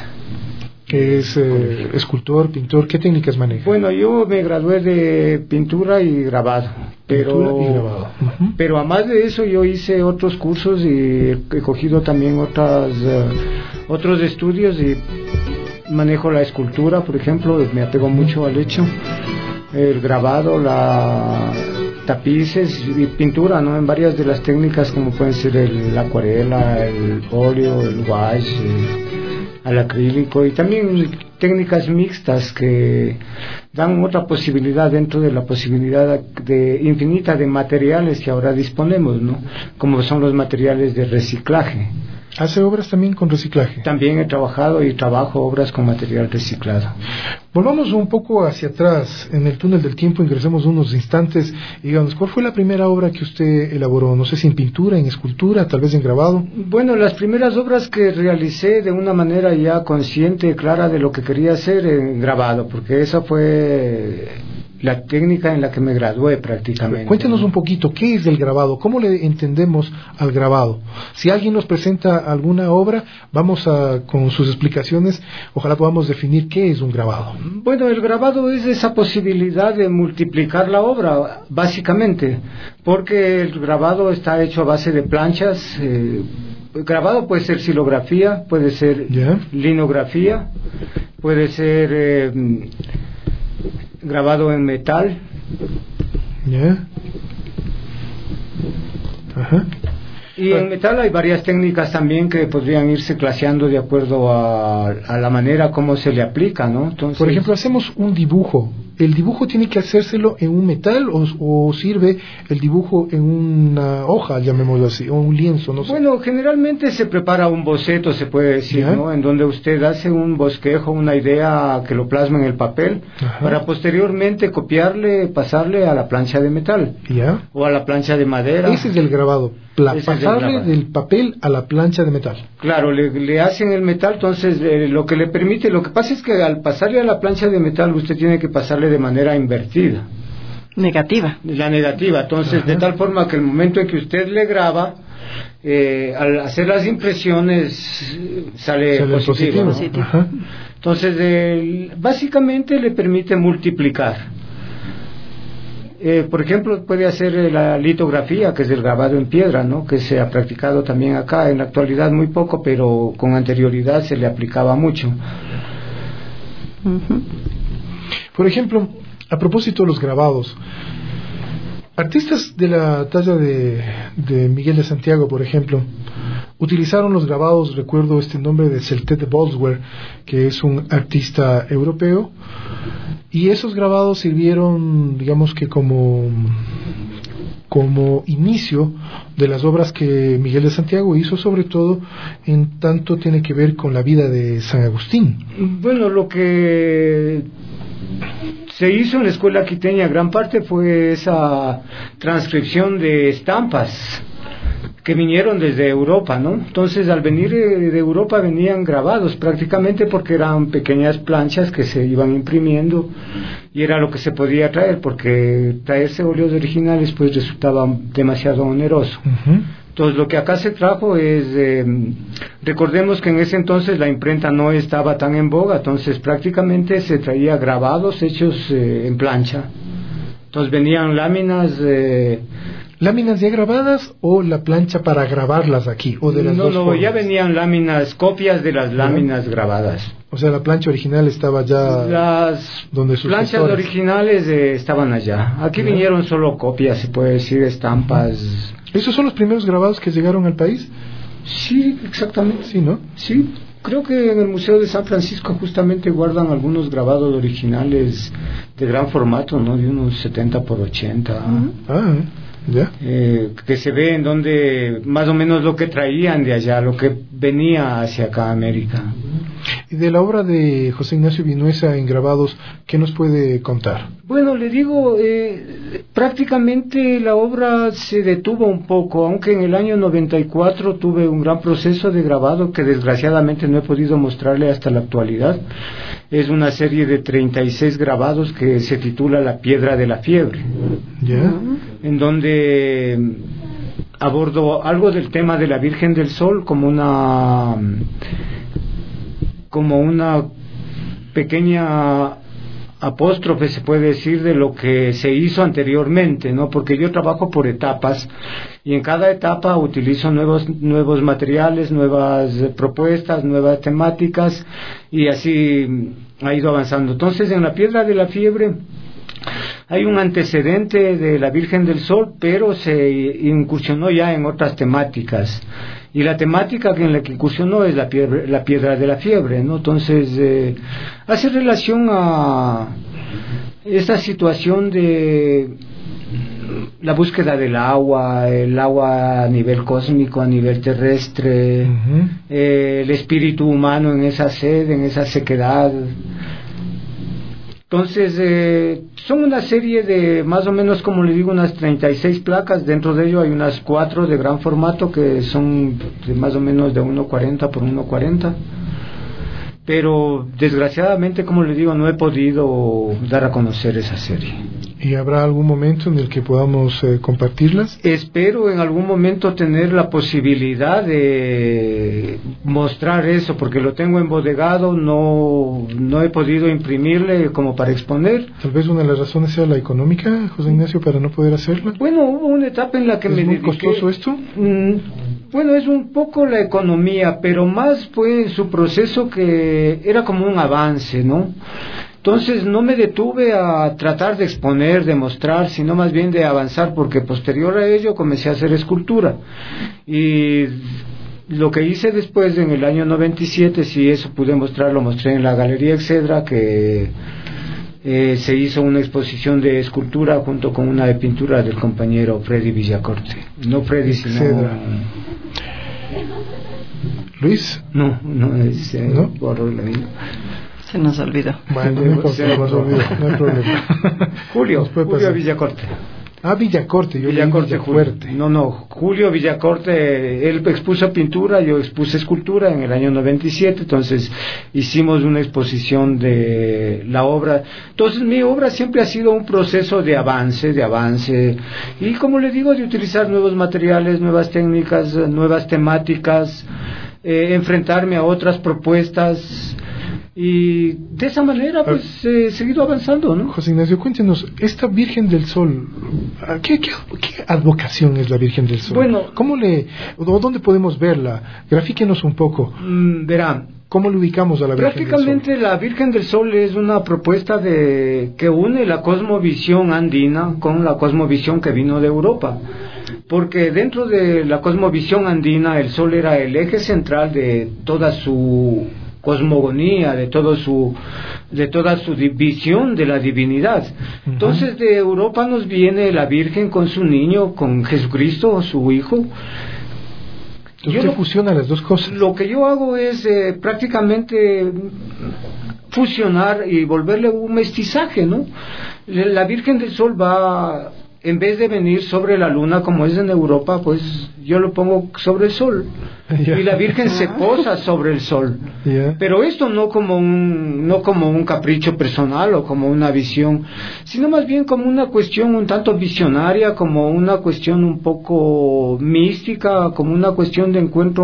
Speaker 2: ¿Qué es eh, escultor, pintor? ¿Qué técnicas maneja?
Speaker 11: Bueno, yo me gradué de pintura y grabado. Pero,
Speaker 2: pintura y grabado. Uh-huh.
Speaker 11: Pero además de eso yo hice otros cursos y he cogido también otras uh, otros estudios y manejo la escultura, por ejemplo, me apego mucho al hecho, el grabado, la tapices y pintura, ¿no? En varias de las técnicas como pueden ser el, la acuarela, el óleo, el wash, el, el acrílico y también técnicas mixtas que dan otra posibilidad dentro de la posibilidad de infinita de materiales que ahora disponemos, ¿no? Como son los materiales de reciclaje.
Speaker 2: ¿Hace obras también con reciclaje?
Speaker 11: También he trabajado y trabajo obras con material reciclado.
Speaker 2: Volvamos un poco hacia atrás, en el túnel del tiempo, ingresemos unos instantes y díganos, ¿cuál fue la primera obra que usted elaboró? No sé si en pintura, en escultura, tal vez en grabado.
Speaker 11: Bueno, las primeras obras que realicé de una manera ya consciente, clara de lo que quería hacer en grabado, porque esa fue la técnica en la que me gradué prácticamente.
Speaker 2: Cuéntenos un poquito, ¿qué es el grabado? ¿Cómo le entendemos al grabado? Si alguien nos presenta alguna obra, vamos a, con sus explicaciones, ojalá podamos definir qué es un grabado.
Speaker 11: Bueno, el grabado es esa posibilidad de multiplicar la obra, básicamente, porque el grabado está hecho a base de planchas. Eh, grabado puede ser xilografía, puede ser yeah. linografía, puede ser eh, grabado en metal.
Speaker 2: Yeah. Ajá.
Speaker 11: Y en metal hay varias técnicas también que podrían irse claseando de acuerdo a, a la manera como se le aplica, ¿no? Entonces,
Speaker 2: por ejemplo, hacemos un dibujo. ¿El dibujo tiene que hacérselo en un metal o, o sirve el dibujo en una hoja, llamémoslo así, o un lienzo? No sé.
Speaker 11: Bueno, generalmente se prepara un boceto, se puede decir, ¿ya? ¿No? En donde usted hace un bosquejo, una idea que lo plasma en el papel, ajá, para posteriormente copiarle, pasarle a la plancha de metal,
Speaker 2: ¿ya?
Speaker 11: O a la plancha de madera.
Speaker 2: Ese es el grabado. La, pasarle del papel a la plancha de metal.
Speaker 11: Claro, le, le hacen el metal, entonces eh, lo que le permite, lo que pasa es que al pasarle a la plancha de metal usted tiene que pasarle de manera invertida.
Speaker 10: Negativa.
Speaker 11: La negativa, entonces, ajá, de tal forma que el momento en que usted le graba, eh, al hacer las impresiones sale, sale positivo, positivo, ¿no? Ajá. Entonces, eh, básicamente le permite multiplicar. Eh, por ejemplo, puede hacer eh, la litografía, que es el grabado en piedra, ¿no? Que se ha practicado también acá, en la actualidad muy poco, pero con anterioridad se le aplicaba mucho.
Speaker 2: Uh-huh. Por ejemplo, a propósito de los grabados, artistas de la talla de, de Miguel de Santiago, por ejemplo, utilizaron los grabados, recuerdo este nombre de Celtet de Bolsward, que es un artista europeo, y esos grabados sirvieron, digamos que como, como inicio de las obras que Miguel de Santiago hizo, sobre todo en tanto tiene que ver con la vida de San Agustín.
Speaker 11: Bueno, lo que se hizo en la escuela quiteña gran parte fue esa transcripción de estampas que vinieron desde Europa, ¿no? Entonces, al venir de Europa venían grabados prácticamente porque eran pequeñas planchas que se iban imprimiendo y era lo que se podía traer, porque traerse óleos originales pues resultaba demasiado oneroso. Uh-huh. Entonces, lo que acá se trajo es, eh, recordemos que en ese entonces la imprenta no estaba tan en boga, entonces prácticamente se traía grabados hechos eh, en plancha. Entonces venían láminas... Eh,
Speaker 2: ¿Láminas ya grabadas o la plancha para grabarlas aquí? ¿O de las
Speaker 11: no,
Speaker 2: dos
Speaker 11: no,
Speaker 2: formas?
Speaker 11: ya venían láminas, copias de las láminas ¿no? grabadas.
Speaker 2: O sea, la plancha original estaba ya...
Speaker 11: Las
Speaker 2: donde sus
Speaker 11: planchas
Speaker 2: gestores.
Speaker 11: originales eh, estaban allá. Aquí ¿no? vinieron solo copias, se puede decir, estampas.
Speaker 2: ¿Esos son los primeros grabados que llegaron al país?
Speaker 11: Sí, exactamente.
Speaker 2: Sí, ¿no?
Speaker 11: Sí. Creo que en el Museo de San Francisco justamente guardan algunos grabados originales de gran formato, ¿no? De unos setenta por ochenta.
Speaker 2: Uh-huh. Ah, ¿ya?
Speaker 11: Eh, que se ve en donde más o menos lo que traían de allá, lo que venía hacia acá a América.
Speaker 2: Y de la obra de José Ignacio Vinuesa en grabados, ¿qué nos puede contar?
Speaker 11: Bueno, le digo, eh, prácticamente la obra se detuvo un poco, aunque en el año noventa y cuatro tuve un gran proceso de grabado que desgraciadamente no he podido mostrarle hasta la actualidad. Es una serie de treinta y seis grabados que se titula La Piedra de la Fiebre.
Speaker 2: ¿Ya?
Speaker 11: En donde abordo algo del tema de la Virgen del Sol como una como una pequeña apóstrofe, se puede decir, de lo que se hizo anteriormente, ¿no? Porque yo trabajo por etapas y en cada etapa utilizo nuevos nuevos materiales, nuevas propuestas, nuevas temáticas y así ha ido avanzando. Entonces, en La Piedra de la Fiebre hay un antecedente de la Virgen del Sol, pero se incursionó ya en otras temáticas. Y la temática en la que incursionó es la piedra, la piedra de la fiebre, ¿no? Entonces, eh, hace relación a esta situación de la búsqueda del agua, el agua a nivel cósmico, a nivel terrestre, uh-huh. eh, el espíritu humano en esa sed, en esa sequedad. Entonces, eh, son una serie de, más o menos, como le digo, unas treinta y seis placas. Dentro de ello hay unas cuatro de gran formato que son de más o menos de uno cuarenta por uno cuarenta. Pero, desgraciadamente, como le digo, no he podido dar a conocer esa serie.
Speaker 2: ¿Y habrá algún momento en el que podamos eh, compartirlas?
Speaker 11: Espero en algún momento tener la posibilidad de mostrar eso, porque lo tengo embodegado, no, no he podido imprimirle como para exponer.
Speaker 2: Tal vez una de las razones sea la económica, José Ignacio, para no poder hacerlo.
Speaker 11: Bueno, hubo una etapa en la que
Speaker 2: ¿Es
Speaker 11: me
Speaker 2: muy
Speaker 11: dediqué...
Speaker 2: costoso esto?
Speaker 11: Mm, bueno, es un poco la economía, pero más fue su proceso que era como un avance, ¿no? Entonces no me detuve a tratar de exponer, de mostrar, sino más bien de avanzar, porque posterior a ello comencé a hacer escultura. Y lo que hice después, en el año noventa y siete, si eso pude mostrar, lo mostré en la Galería Excedra, que eh, se hizo una exposición de escultura junto con una de pintura del compañero Freddy Villacorte. No Freddy, sino...
Speaker 2: Excedra. ¿Luis?
Speaker 11: No, no es... Eh,
Speaker 2: ¿No?
Speaker 11: Por la vida.
Speaker 10: Se nos olvidó.
Speaker 2: Bueno, no, se nos olvidó, no hay problema.
Speaker 11: Julio, Julio Villacorte.
Speaker 2: Ah, Villacorte, yo
Speaker 11: Villacorte,
Speaker 2: Villafuerte.
Speaker 11: No, no, Julio Villacorte, él expuso pintura, yo expuse escultura en el año noventa y siete, entonces hicimos una exposición de la obra. Entonces mi obra siempre ha sido un proceso de avance, de avance, y como le digo, de utilizar nuevos materiales, nuevas técnicas, nuevas temáticas, eh, enfrentarme a otras propuestas. Y de esa manera pues he eh, seguido avanzando, ¿no?
Speaker 2: José Ignacio, cuéntenos, esta Virgen del Sol, ¿qué, qué, qué advocación es la Virgen del Sol?
Speaker 11: Bueno,
Speaker 2: ¿cómo le, o dónde podemos verla? Grafíquenos un poco.
Speaker 11: Mm, verán,
Speaker 2: ¿cómo le ubicamos a la Virgen del Sol?
Speaker 11: Prácticamente la Virgen del Sol es una propuesta de que une la cosmovisión andina con la cosmovisión que vino de Europa. Porque dentro de la cosmovisión andina el Sol era el eje central de toda su cosmogonía, de todo su de toda su visión de la divinidad. Uh-huh. Entonces de Europa nos viene la Virgen con su niño, con Jesucristo, su hijo.
Speaker 2: Usted
Speaker 11: yo
Speaker 2: fusiona las dos cosas.
Speaker 11: Lo que yo hago es eh, prácticamente fusionar y volverle un mestizaje, ¿no? La Virgen del Sol va en vez de venir sobre la luna como es en Europa, pues yo lo pongo sobre el sol. Yeah. Y la Virgen se posa sobre el sol. Yeah. Pero esto no como un no como un capricho personal o como una visión, sino más bien como una cuestión un tanto visionaria, como una cuestión un poco mística, como una cuestión de encuentro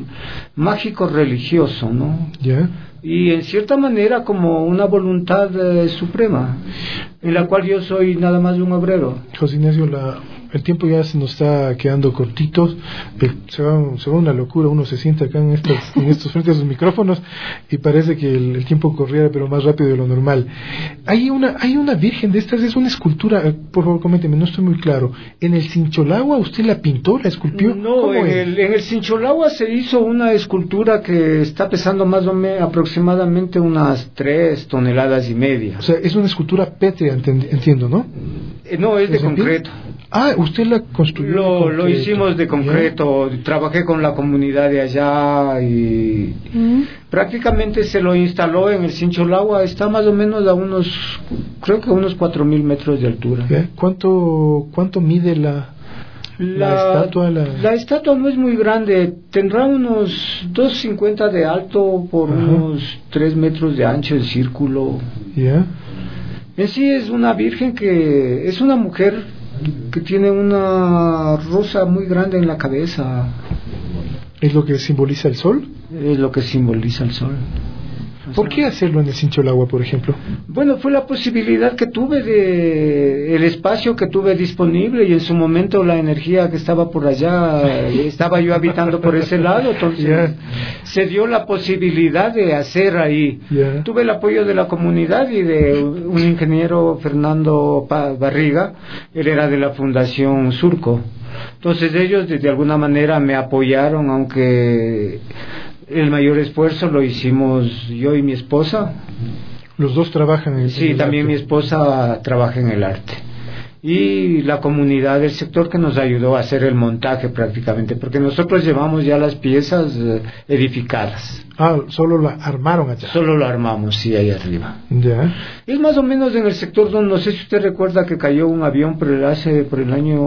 Speaker 11: mágico religioso, ¿no? Yeah. Y en cierta manera como una voluntad eh, suprema, en la cual yo soy nada más un obrero.
Speaker 2: José Ignacio, la, el tiempo ya se nos está quedando cortitos, se va, se va una locura, uno se sienta acá en, estas, en estos frentes de los micrófonos y parece que el, el tiempo corriera pero más rápido de lo normal. Hay una hay una virgen de estas, es una escultura, por favor coménteme, no estoy muy claro. ¿En el Sincholagua usted la pintó, la esculpió?
Speaker 11: No, en el, en el Sincholagua se hizo una escultura que está pesando más o menos aproximadamente unas tres toneladas y media.
Speaker 2: O sea, es una escultura pétrea, entiendo, ¿no?
Speaker 11: Eh, no, es de concreto.
Speaker 2: Ah, usted la construyó.
Speaker 11: Lo, lo hicimos de concreto. ¿Ya? Trabajé con la comunidad de allá y ¿Mm? prácticamente se lo instaló en el Sincholagua. Está más o menos a unos, creo que a unos cuatro mil metros de altura.
Speaker 2: ¿Ya? ¿Cuánto, cuánto mide la, la, la estatua? La...
Speaker 11: la estatua no es muy grande. Tendrá unos dos cincuenta de alto por Ajá. unos tres metros de ancho el círculo.
Speaker 2: ¿Ya?
Speaker 11: En sí es una virgen que es una mujer que tiene una rosa muy grande en la cabeza.
Speaker 2: ¿Es lo que simboliza el sol?
Speaker 11: Es lo que simboliza el sol.
Speaker 2: ¿Por qué hacerlo en el Sincholagua, por ejemplo?
Speaker 11: Bueno, fue la posibilidad que tuve de el espacio que tuve disponible y en su momento la energía que estaba por allá, estaba yo habitando por ese lado, entonces yeah. se dio la posibilidad de hacer ahí. Yeah. Tuve el apoyo de la comunidad y de un ingeniero, Fernando Barriga, él era de la Fundación Surco. Entonces ellos de, de alguna manera me apoyaron, aunque el mayor esfuerzo lo hicimos yo y mi esposa.
Speaker 2: Los dos trabajan en el
Speaker 11: Sí,
Speaker 2: en
Speaker 11: también
Speaker 2: arte.
Speaker 11: Mi esposa trabaja en el arte. Y la comunidad del sector que nos ayudó a hacer el montaje prácticamente, porque nosotros llevamos ya las piezas eh, edificadas.
Speaker 2: Ah, solo la armaron allá.
Speaker 11: Solo la armamos, sí, ahí arriba.
Speaker 2: Ya.
Speaker 11: Es más o menos en el sector donde, no sé si usted recuerda que cayó un avión por el, hace, por el año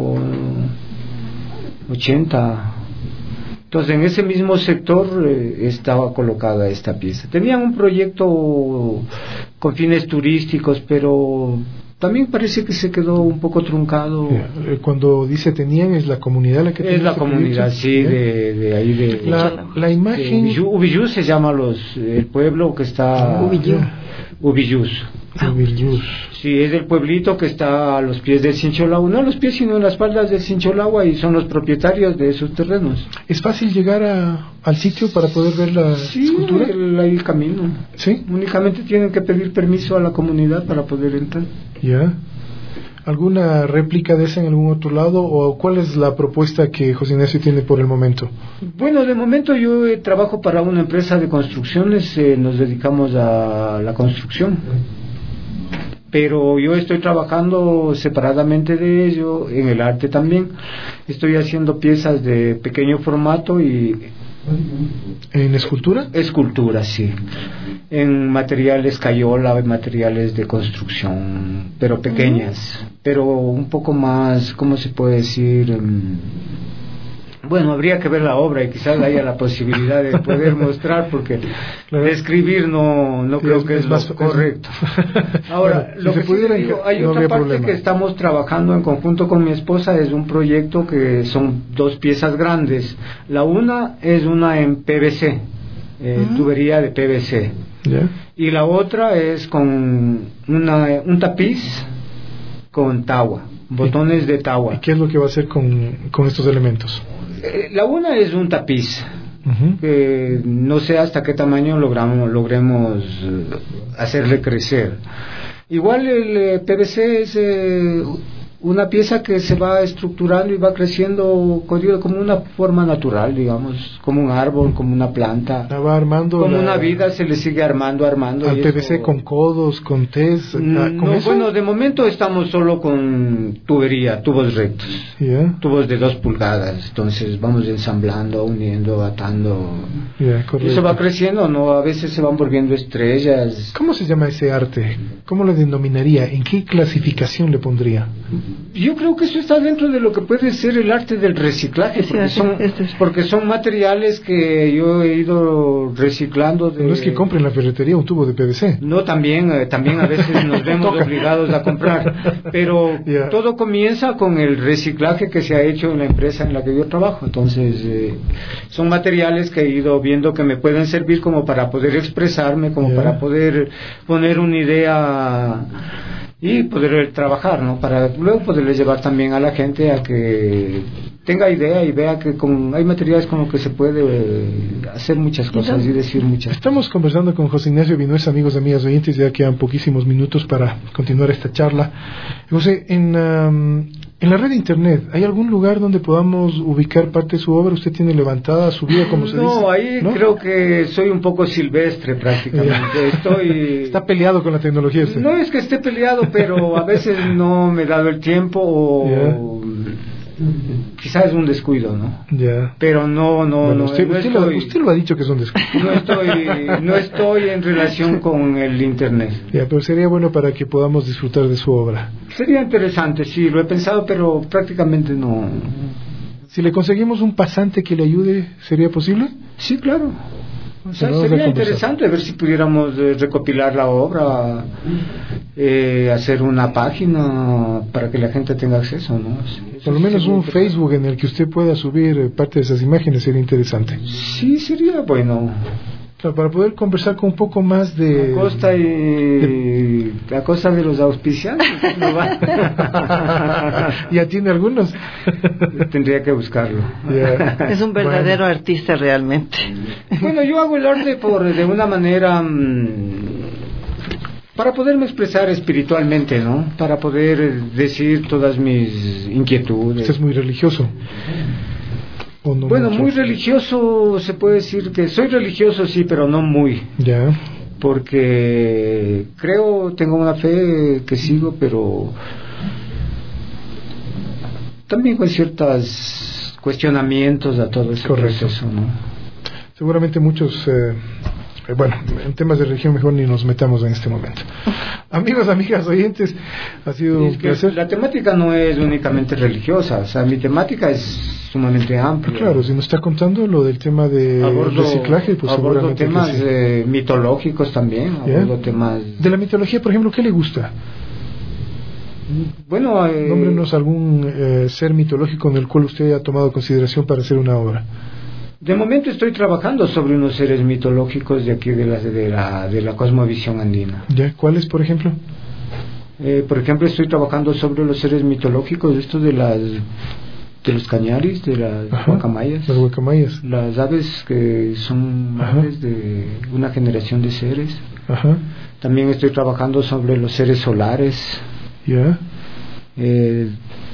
Speaker 11: ochenta. Entonces, en ese mismo sector eh, estaba colocada esta pieza. Tenían un proyecto con fines turísticos, pero también parece que se quedó un poco truncado.
Speaker 2: Cuando dice tenían, es la comunidad la que
Speaker 11: es la comunidad, proyecto? sí, de, de ahí de
Speaker 2: la, la imagen.
Speaker 11: De Ubillú se llama los el pueblo que está.
Speaker 10: Ubillú.
Speaker 11: Ubillús.
Speaker 2: Ubillús.
Speaker 11: Sí, es el pueblito que está a los pies del Sincholagua, no a los pies sino en las faldas del Sincholagua, y son los propietarios de esos terrenos.
Speaker 2: ¿Es fácil llegar a, al sitio para poder ver la
Speaker 11: sí,
Speaker 2: escultura?
Speaker 11: Sí, hay el camino.
Speaker 2: ¿Sí?
Speaker 11: Únicamente tienen que pedir permiso a la comunidad para poder entrar.
Speaker 2: Ya. ¿Alguna réplica de esa en algún otro lado? ¿O cuál es la propuesta que José Ignacio tiene por el momento?
Speaker 11: Bueno, de momento yo eh, trabajo para una empresa de construcciones, eh, nos dedicamos a la construcción. Pero yo estoy trabajando separadamente de ello, en el arte también. Estoy haciendo piezas de pequeño formato y...
Speaker 2: ¿En escultura?
Speaker 11: Escultura, sí. En materiales cayola, en materiales de construcción, pero pequeñas, pero un poco más, ¿cómo se puede decir? Bueno, habría que ver la obra y quizás haya la posibilidad de poder mostrar, porque claro. describir no, no sí, creo es, que es, es más lo correcto. Ahora, bueno, lo si que pudiera, sí digo, hay no otra parte problema. Que estamos trabajando en conjunto con mi esposa, es un proyecto que son dos piezas grandes. La una es una en P V C, eh, uh-huh. tubería de P V C.
Speaker 2: Yeah.
Speaker 11: Y la otra es con una, un tapiz con tagua, botones de tagua.
Speaker 2: ¿Y qué es lo que va a hacer con, con estos elementos?
Speaker 11: La una es un tapiz,
Speaker 2: uh-huh.
Speaker 11: que no sé hasta qué tamaño logramos, logremos hacerle crecer. Igual el eh, P V C es eh, una pieza que se va estructurando y va creciendo como una forma natural, digamos, como un árbol, como una planta.
Speaker 2: La va armando.
Speaker 11: Como
Speaker 2: la...
Speaker 11: una vida se le sigue armando, armando.
Speaker 2: Al P V C eso... con codos, con tes. ¿con
Speaker 11: no,
Speaker 2: eso?
Speaker 11: Bueno, de momento estamos solo con tubería, tubos rectos,
Speaker 2: yeah.
Speaker 11: tubos de dos pulgadas. Entonces vamos ensamblando, uniendo, atando.
Speaker 2: Yeah,
Speaker 11: eso va creciendo, no, a veces se van volviendo estrellas.
Speaker 2: ¿Cómo se llama ese arte? ¿Cómo lo denominaría? ¿En qué clasificación le pondría?
Speaker 11: Yo creo que eso está dentro de lo que puede ser el arte del reciclaje, porque son, porque son materiales que yo he ido reciclando. De...
Speaker 2: No es que compren en la ferretería un tubo de P V C.
Speaker 11: No, también, eh, también a veces nos vemos obligados a comprar, pero yeah. todo comienza con el reciclaje que se ha hecho en la empresa en la que yo trabajo. Entonces, eh, son materiales que he ido viendo que me pueden servir como para poder expresarme, como yeah. para poder poner una idea y poder trabajar, ¿no? Para luego poderles llevar también a la gente a que tenga idea y vea que con, hay materiales con los que se puede eh, hacer muchas cosas y decir muchas.
Speaker 2: Estamos conversando con José Ignacio Vinuesa, amigos, amigas oyentes, ya quedan poquísimos minutos para continuar esta charla. José, en, um, en la red de internet, ¿hay algún lugar donde podamos ubicar parte de su obra? ¿Usted tiene levantada, subida, como se
Speaker 11: no,
Speaker 2: dice?
Speaker 11: Ahí ¿No? creo que soy un poco silvestre prácticamente. Estoy...
Speaker 2: ¿Está peleado con la tecnología usted?
Speaker 11: No es que esté peleado, pero a veces no me he dado el tiempo o... Yeah. Quizás es un descuido, ¿no?
Speaker 2: Ya. Yeah.
Speaker 11: Pero no, no,
Speaker 2: bueno,
Speaker 11: no,
Speaker 2: usted,
Speaker 11: no
Speaker 2: usted,
Speaker 11: estoy,
Speaker 2: lo, usted lo ha dicho que es un descuido.
Speaker 11: No estoy, no estoy en relación con el internet.
Speaker 2: Ya, yeah, pero sería bueno para que podamos disfrutar de su obra.
Speaker 11: Sería interesante, sí, lo he pensado, pero prácticamente no.
Speaker 2: Si le conseguimos un pasante que le ayude, ¿sería posible?
Speaker 11: Sí, claro. O sea, sería interesante ver si pudiéramos eh, recopilar la obra, eh, hacer una página para que la gente tenga acceso, ¿no? Eso
Speaker 2: Por lo menos un Facebook en el que usted pueda subir parte de esas imágenes sería interesante.
Speaker 11: Sí, sería bueno.
Speaker 2: Claro, para poder conversar con un poco más de...
Speaker 11: A costa, y... de... A costa de los auspiciantes. ¿No va?
Speaker 2: ¿Ya tiene algunos?
Speaker 11: Tendría que buscarlo.
Speaker 10: Yeah. Es un verdadero bueno. artista realmente.
Speaker 11: Bueno, yo hago el arte por de una manera... Mmm, para poderme expresar espiritualmente, ¿no? Para poder decir todas mis inquietudes.
Speaker 2: Usted es muy religioso. No
Speaker 11: bueno,
Speaker 2: mucho?
Speaker 11: Muy religioso, se puede decir que soy religioso, sí, pero no muy.
Speaker 2: Ya.
Speaker 11: Porque creo, tengo una fe que sigo, pero también con ciertos cuestionamientos a todo ese
Speaker 2: Correcto.
Speaker 11: proceso, ¿no?
Speaker 2: Seguramente muchos... Eh... Bueno, en temas de religión mejor ni nos metamos en este momento. Amigos, amigas, oyentes, ha sido un placer.
Speaker 11: La temática no es únicamente religiosa, o sea, mi temática es sumamente amplia.
Speaker 2: Claro, si nos está contando lo del tema de
Speaker 11: abordo,
Speaker 2: reciclaje, pues
Speaker 11: abordo
Speaker 2: seguramente
Speaker 11: temas
Speaker 2: que sí.
Speaker 11: eh, mitológicos también,
Speaker 2: ¿Yeah?
Speaker 11: abordo temas...
Speaker 2: De la mitología, por ejemplo, ¿qué le gusta?
Speaker 11: Bueno, eh...
Speaker 2: nómbrenos algún eh, ser mitológico en el cual usted ha tomado consideración para hacer una obra.
Speaker 11: De momento estoy trabajando sobre unos seres mitológicos de aquí de la de la, de la cosmovisión andina.
Speaker 2: ¿Ya? ¿Cuáles, por ejemplo?
Speaker 11: Eh, por ejemplo, estoy trabajando sobre los seres mitológicos, estos de las de los cañaris, de las Ajá, guacamayas.
Speaker 2: Las guacamayas.
Speaker 11: Las aves que son aves de una generación de seres.
Speaker 2: Ajá.
Speaker 11: También estoy trabajando sobre los seres solares.
Speaker 2: Ya.
Speaker 11: Eh,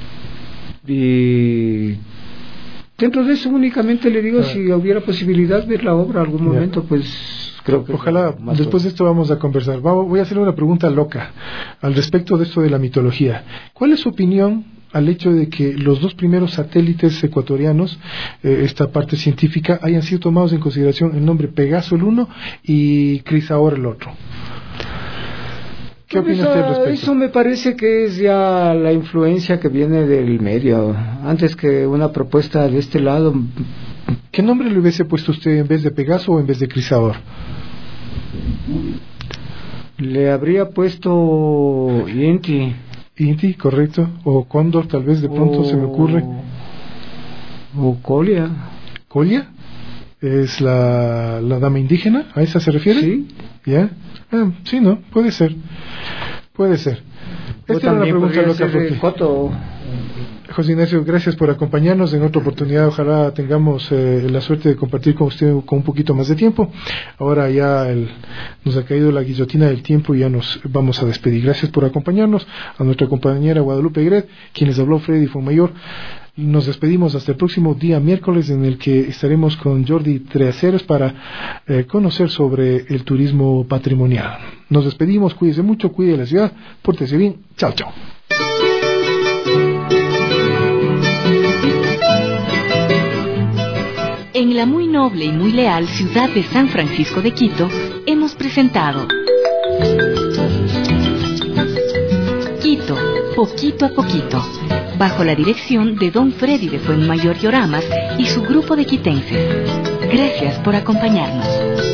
Speaker 11: y dentro de eso únicamente le digo, ah. si hubiera posibilidad de ver la obra algún momento, yeah. pues creo que...
Speaker 2: Ojalá, después de esto vamos a conversar. Voy a hacer una pregunta loca al respecto de esto de la mitología. ¿Cuál es su opinión al hecho de que los dos primeros satélites ecuatorianos, eh, esta parte científica, hayan sido tomados en consideración el nombre Pegaso el uno y Crisaor el otro? ¿Qué opina usted al respecto?
Speaker 11: Eso me parece que es ya la influencia que viene del medio, antes que una propuesta de este lado.
Speaker 2: ¿Qué nombre le hubiese puesto usted en vez de Pegaso o en vez de Crisaor?
Speaker 11: Le habría puesto Inti.
Speaker 2: Inti, correcto. O Cóndor, tal vez de pronto o... se me ocurre.
Speaker 11: O Colia.
Speaker 2: ¿Colia? ¿Es la, la dama indígena? ¿A esa se refiere?
Speaker 11: Sí.
Speaker 2: ¿Ya? Ah, sí, ¿no? Puede ser. Puede ser.
Speaker 11: Esta era una pregunta loca porque... Coto.
Speaker 2: José Ignacio, gracias por acompañarnos. En otra oportunidad ojalá tengamos eh, la suerte de compartir con usted con un poquito más de tiempo. Ahora ya el, nos ha caído la guillotina del tiempo y ya nos vamos a despedir. Gracias por acompañarnos. A nuestra compañera Guadalupe Gret, quienes habló Freddy Fuenmayor. Nos despedimos hasta el próximo día miércoles, en el que estaremos con Jordi Treaceres para eh, conocer sobre el turismo patrimonial. Nos despedimos, cuídese mucho, cuide la ciudad, pórtese bien, chao, chao.
Speaker 1: En la muy noble y muy leal ciudad de San Francisco de Quito, hemos presentado Quito, Poquito a Poquito, bajo la dirección de don Freddy de Fuenmayor Lloramas y su grupo de quitenses. Gracias por acompañarnos.